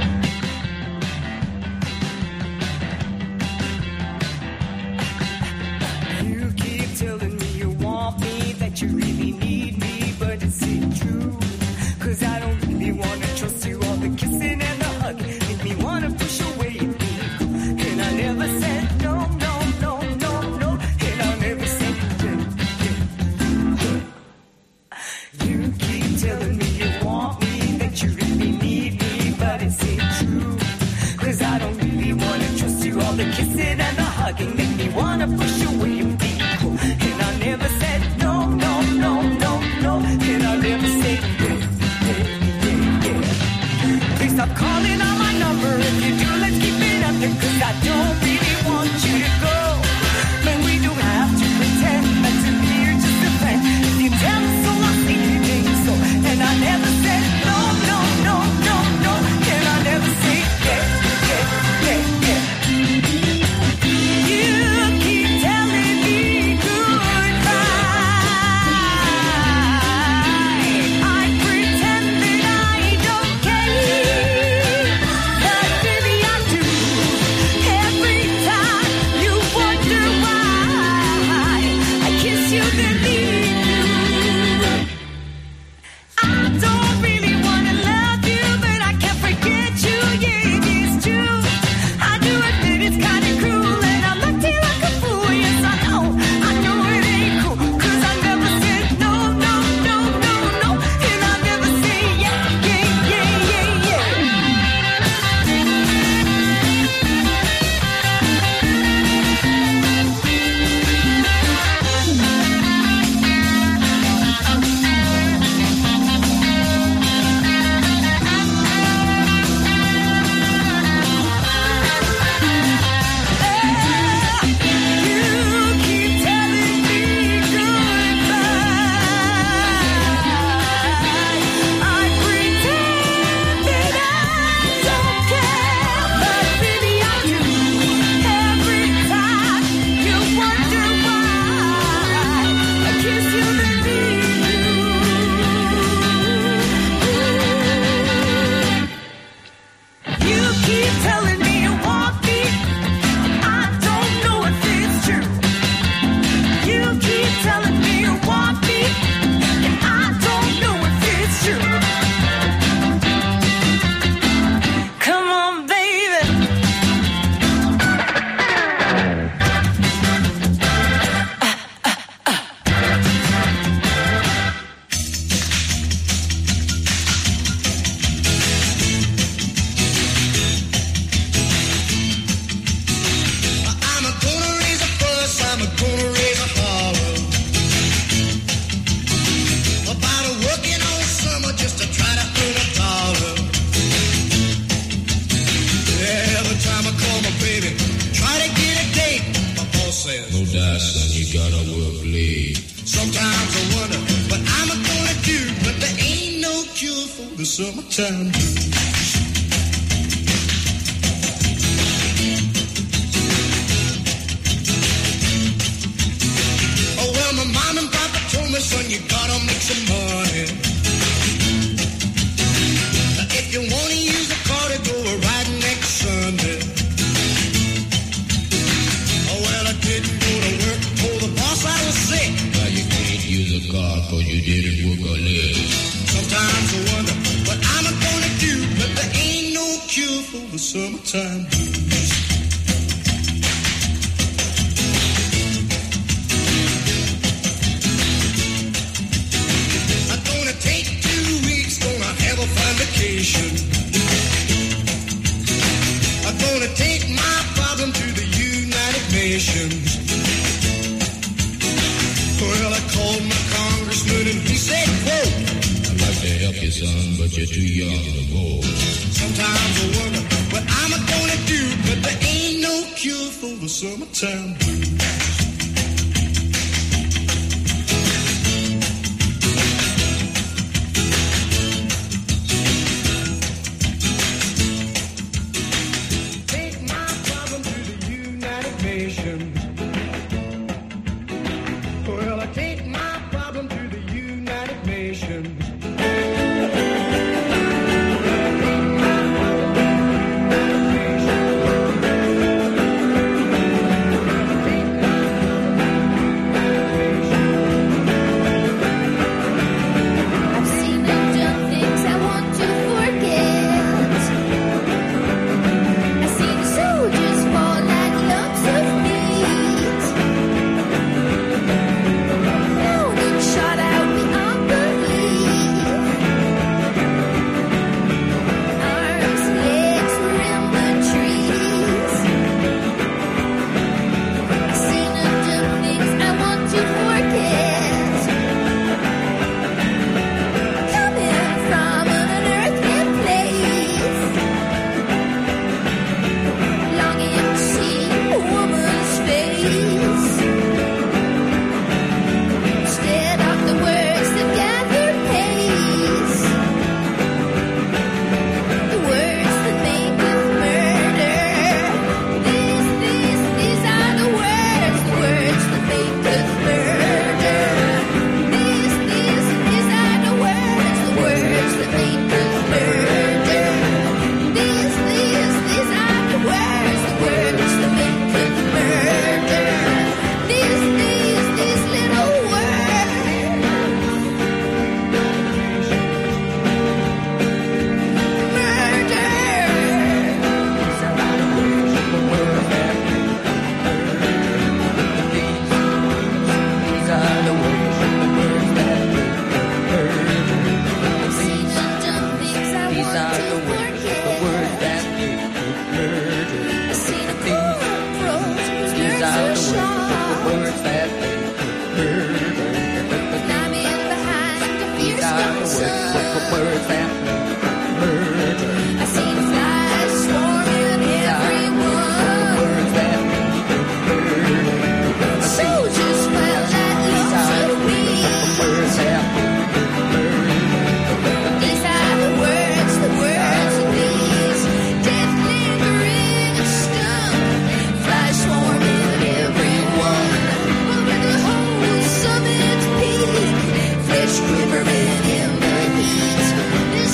You really need me, but is it true? Cause I don't really wanna trust you. All the kissing and the hugging make me wanna push away your people. And I never said no, no, no, no, no. And I never said yeah, yeah. You keep telling me you want me, that you really need me, but is it true? Cause I don't really wanna trust you. All the kissing and the hugging make me wanna push away your people. And I never said no, no, no, no, no. says, no doubt, son, you gotta work late. Sometimes I wonder what I'm gonna do, but there ain't no cure for the summertime blues. Oh, well, my mom and papa told me, son, you gotta make some money. If you wanna use a car to go a ride next Sunday. Oh, well, I didn't go to work, told the boss I was sick. Now you can't use a car cause you didn't work a leg. Sometimes I wonder what I'm gonna do, but there ain't no cure for the summertime blues. I'm gonna take two weeks, gonna have a fine vacation. I'm gonna take my problem to the United Nations. Well, I called my congressman and he said, quote, I'd like to help you, son, but you're too young to vote. Sometimes I wonder what I'm gonna do, but there ain't no cure for the summertime blues. Quivering in the heat.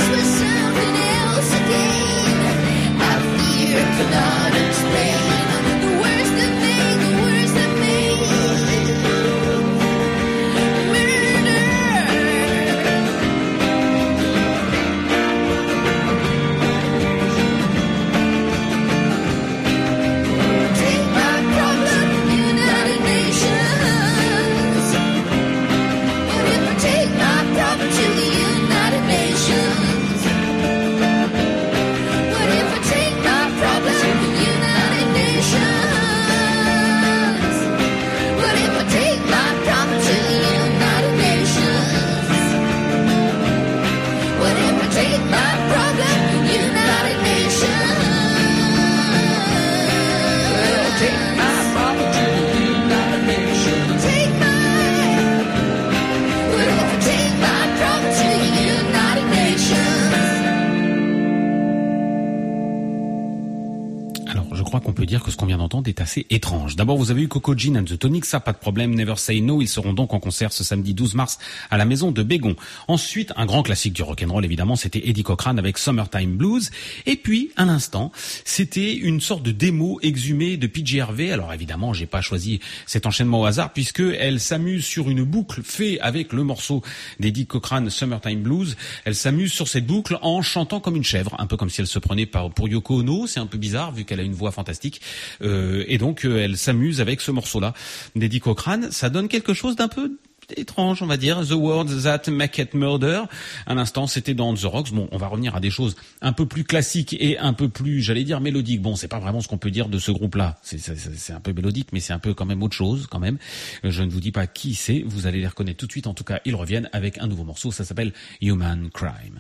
dire que ce qu'on vient d'entendre est assez étrange. D'abord, vous avez eu Coco Jean and the Tonics, ça pas de problème, Never Say No, ils seront donc en concert ce samedi douze mars à la maison de Bégon. Ensuite, un grand classique du rock'n'roll évidemment, c'était Eddie Cochran avec Summertime Blues. Et puis, à l'instant, c'était une sorte de démo exhumée de P J Harvey. Alors évidemment, j'ai pas choisi cet enchaînement au hasard puisque elle s'amuse sur une boucle faite avec le morceau d'Eddie Cochran, Summertime Blues. Elle s'amuse sur cette boucle en chantant comme une chèvre, un peu comme si elle se prenait par, pour Yoko Ono. C'est un peu bizarre vu qu'elle a une voix fantastique. Euh, et donc, euh, elle s'amuse avec ce morceau-là d'Eddie Cochran. Ça donne quelque chose d'un peu étrange, on va dire. The Words That Make It Murder. À l'instant, c'était dans The Rocks. Bon, on va revenir à des choses un peu plus classiques et un peu plus, j'allais dire, mélodiques. Bon, c'est pas vraiment ce qu'on peut dire de ce groupe-là. C'est, c'est, c'est un peu mélodique, mais c'est un peu quand même autre chose, quand même. Je ne vous dis pas qui c'est. Vous allez les reconnaître tout de suite. En tout cas, ils reviennent avec un nouveau morceau. Ça s'appelle Human Crime.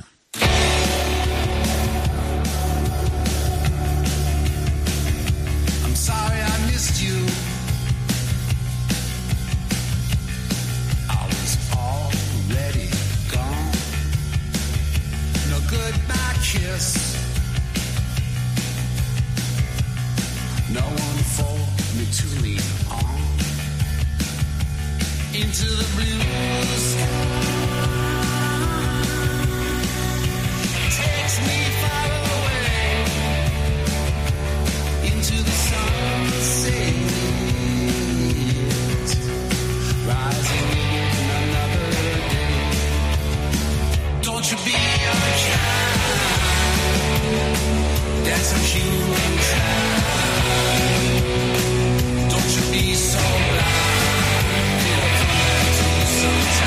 I'm sorry I missed you. I was already gone. No goodbye kiss. No one for me to lean on. Into the blue sky. Takes me far away into the sunset, rising in another day. Don't you be unkind, that's a human crime. Don't you be so blind, it'll come back to you sometime.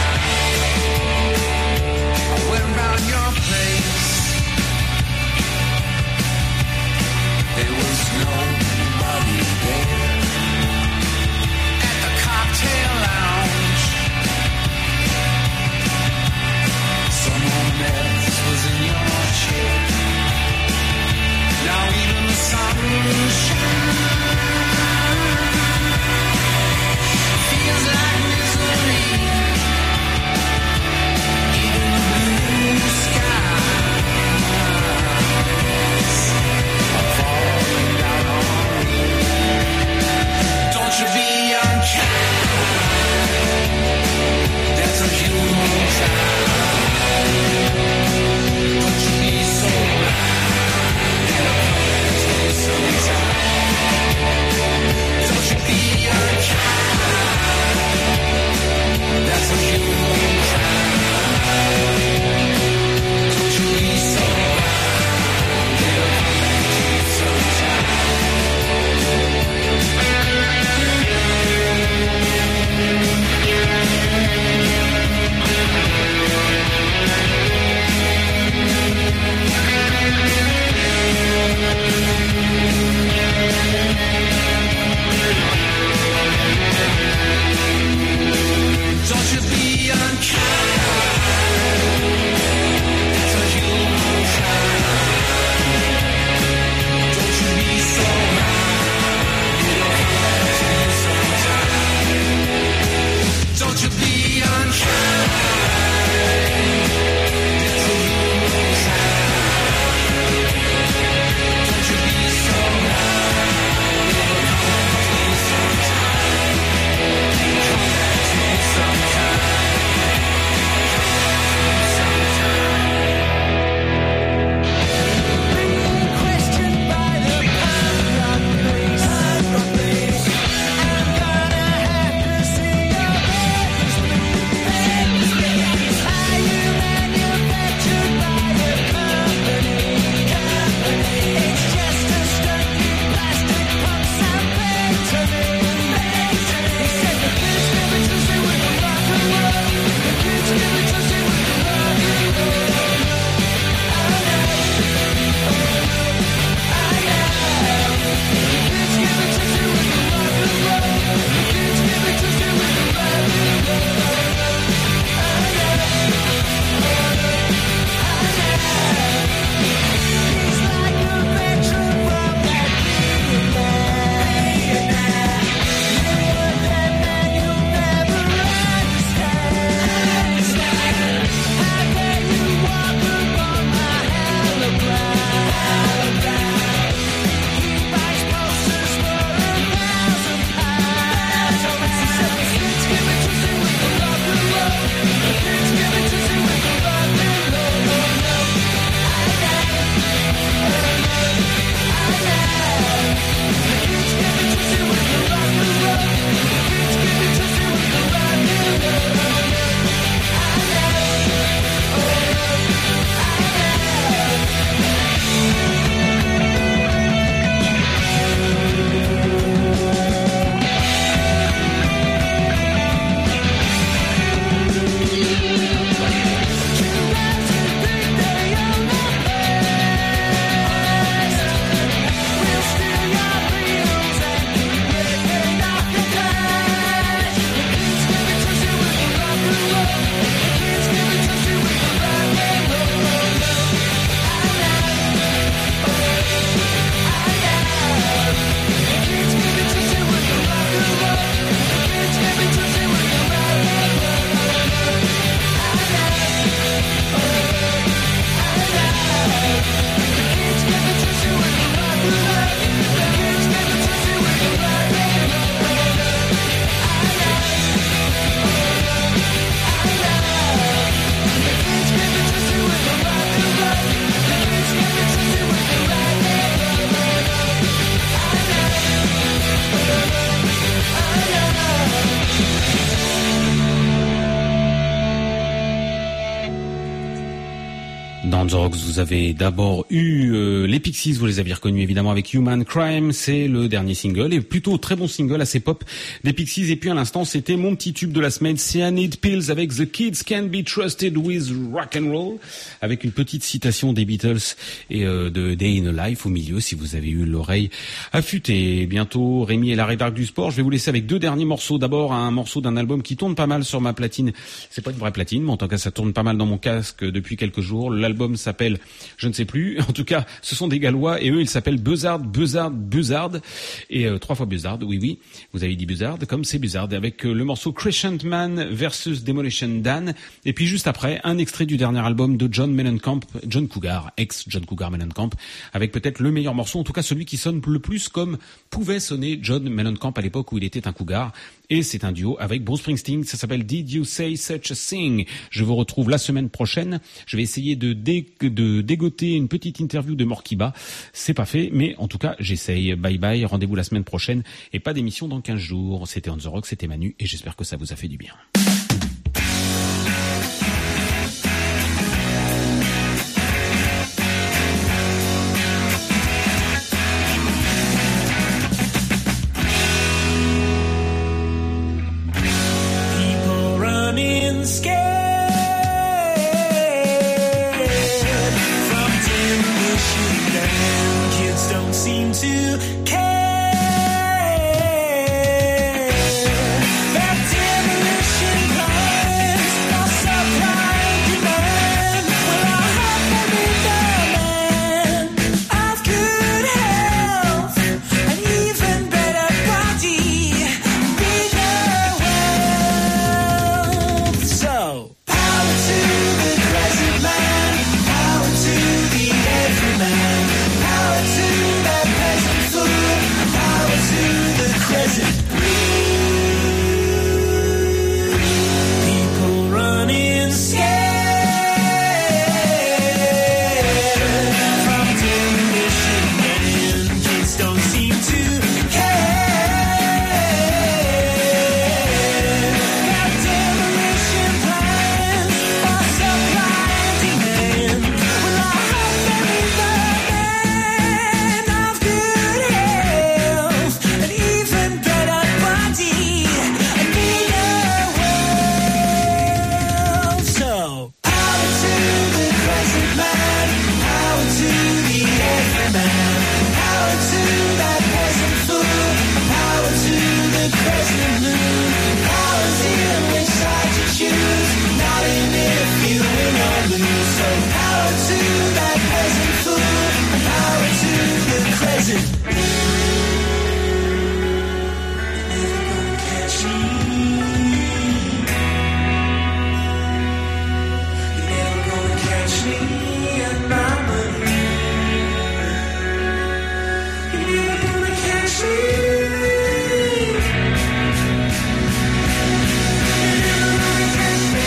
dans The Rocks, vous avez d'abord eu euh, les Pixies, vous les aviez reconnus évidemment avec Human Crime, c'est le dernier single, et plutôt très bon single, assez pop des Pixies. Et puis à l'instant, c'était mon petit tube de la semaine, Cyanide Pills avec The Kids Can Be Trusted with Rock and Roll, avec une petite citation des Beatles et euh, de Day in a Life au milieu, si vous avez eu l'oreille affûtée. Bientôt, Rémi et la rédac du sport, je vais vous laisser avec deux derniers morceaux. D'abord, un morceau d'un album qui tourne pas mal sur ma platine, c'est pas une vraie platine, mais en tout cas ça tourne pas mal dans mon casque depuis quelques jours. L'album s'appelle, je ne sais plus, en tout cas ce sont des Gallois et eux ils s'appellent Buzzard, Buzzard, Buzzard et euh, trois fois Buzzard, oui oui, vous avez dit Buzzard comme c'est Buzzard, avec euh, le morceau Crescent Man versus Demolition Dan, et puis juste après un extrait du dernier album de John Mellencamp, John Cougar, ex John Cougar Mellencamp, avec peut-être le meilleur morceau, en tout cas celui qui sonne le plus comme pouvait sonner John Mellencamp à l'époque où il était un cougar, et c'est un duo avec Bruce Springsteen, ça s'appelle Did You Say Such a Thing. Je vous retrouve la semaine prochaine, je vais essayer de, dé- de dégoter une petite interview de Morkiba, c'est pas fait, mais en tout cas j'essaye. Bye bye, rendez-vous la semaine prochaine, et pas d'émission dans quinze jours. C'était On The Rock, c'était Manu, et j'espère que ça vous a fait du bien. Scared from demolition, and kids don't seem to care. That demolition plans are supply and demand. Well, I hope I'm in the man of good health, an even better body, bigger wealth. So, power to the present man, power to the everyman, power to that peasant fool, power to the crescent brood. People running scared from demolition, and kids don't seem to care. That demolition plans are supply and demand. Well, I hope I'm in the man of good health, an even better body, a bigger wealth. So, power to the present man, power to the everyman, power to that peasant fool, power to the crescent moon. Power's in which side you choose, not in if you win or lose. So, power to that peasant fool, power to the crescent catch me. You're never gonna catch me and my money. You're never gonna catch me. You're never gonna catch me.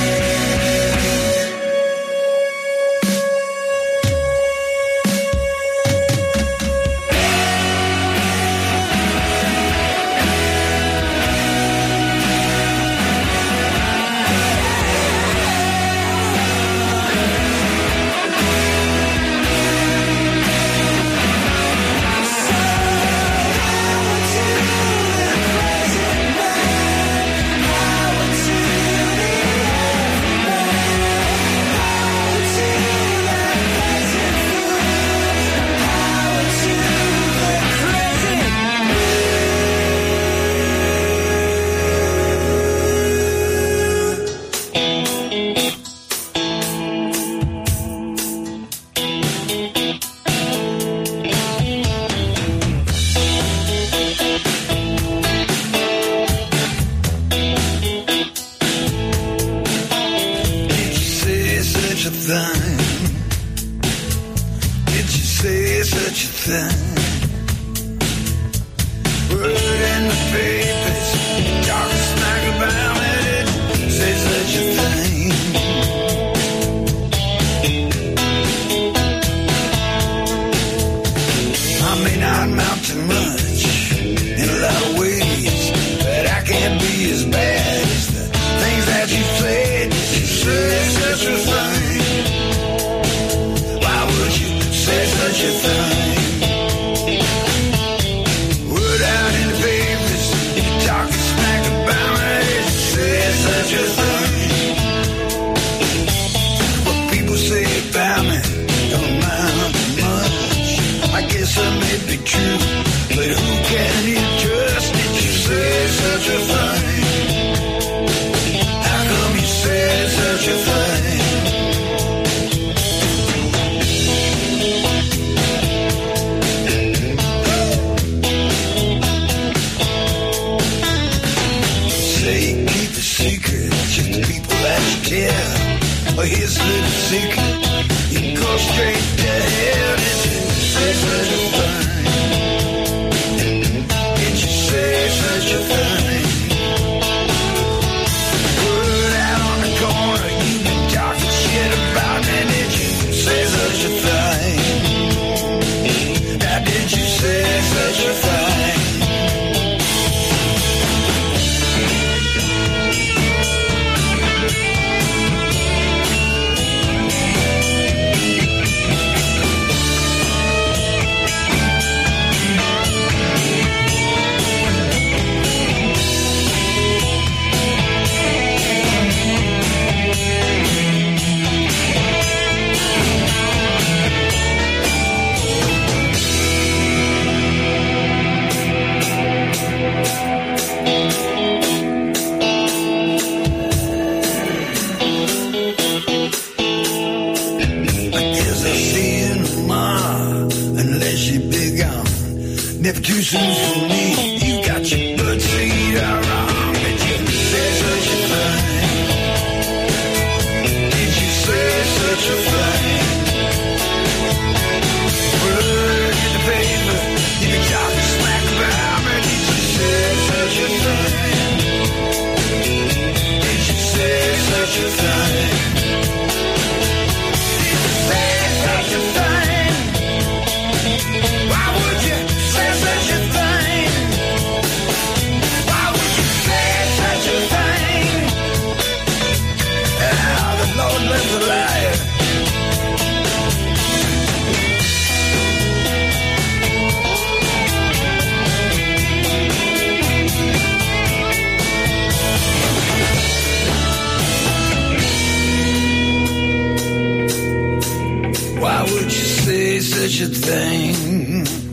Did you say such a thing? Did you say such a thing? Word in the papers, talk smack about it. Say such a thing. I may not amount to much in a lot of ways, but I can't be as bad as the things that you said. Did you say such a thing? say you keep a secret, just the people that you tell. Well, here's a little secret, you can go straight to hell. Did you say such a thing? Did you say such a thing? Word out on the corner, you've been talking shit about me. Did you say such a thing? Now did you say such a thing? Never too soon for me. You got your bird seed all wrong. Did you say such a thing? Did you say such a thing? Word in the paper, you been talking smack about me. Did you say such a thing? Did you say such a thing? Did you say such a thing? Why would you say such a thing? Why would you say such a thing? Ah, the Lord lives a liar. Why would you say such a thing?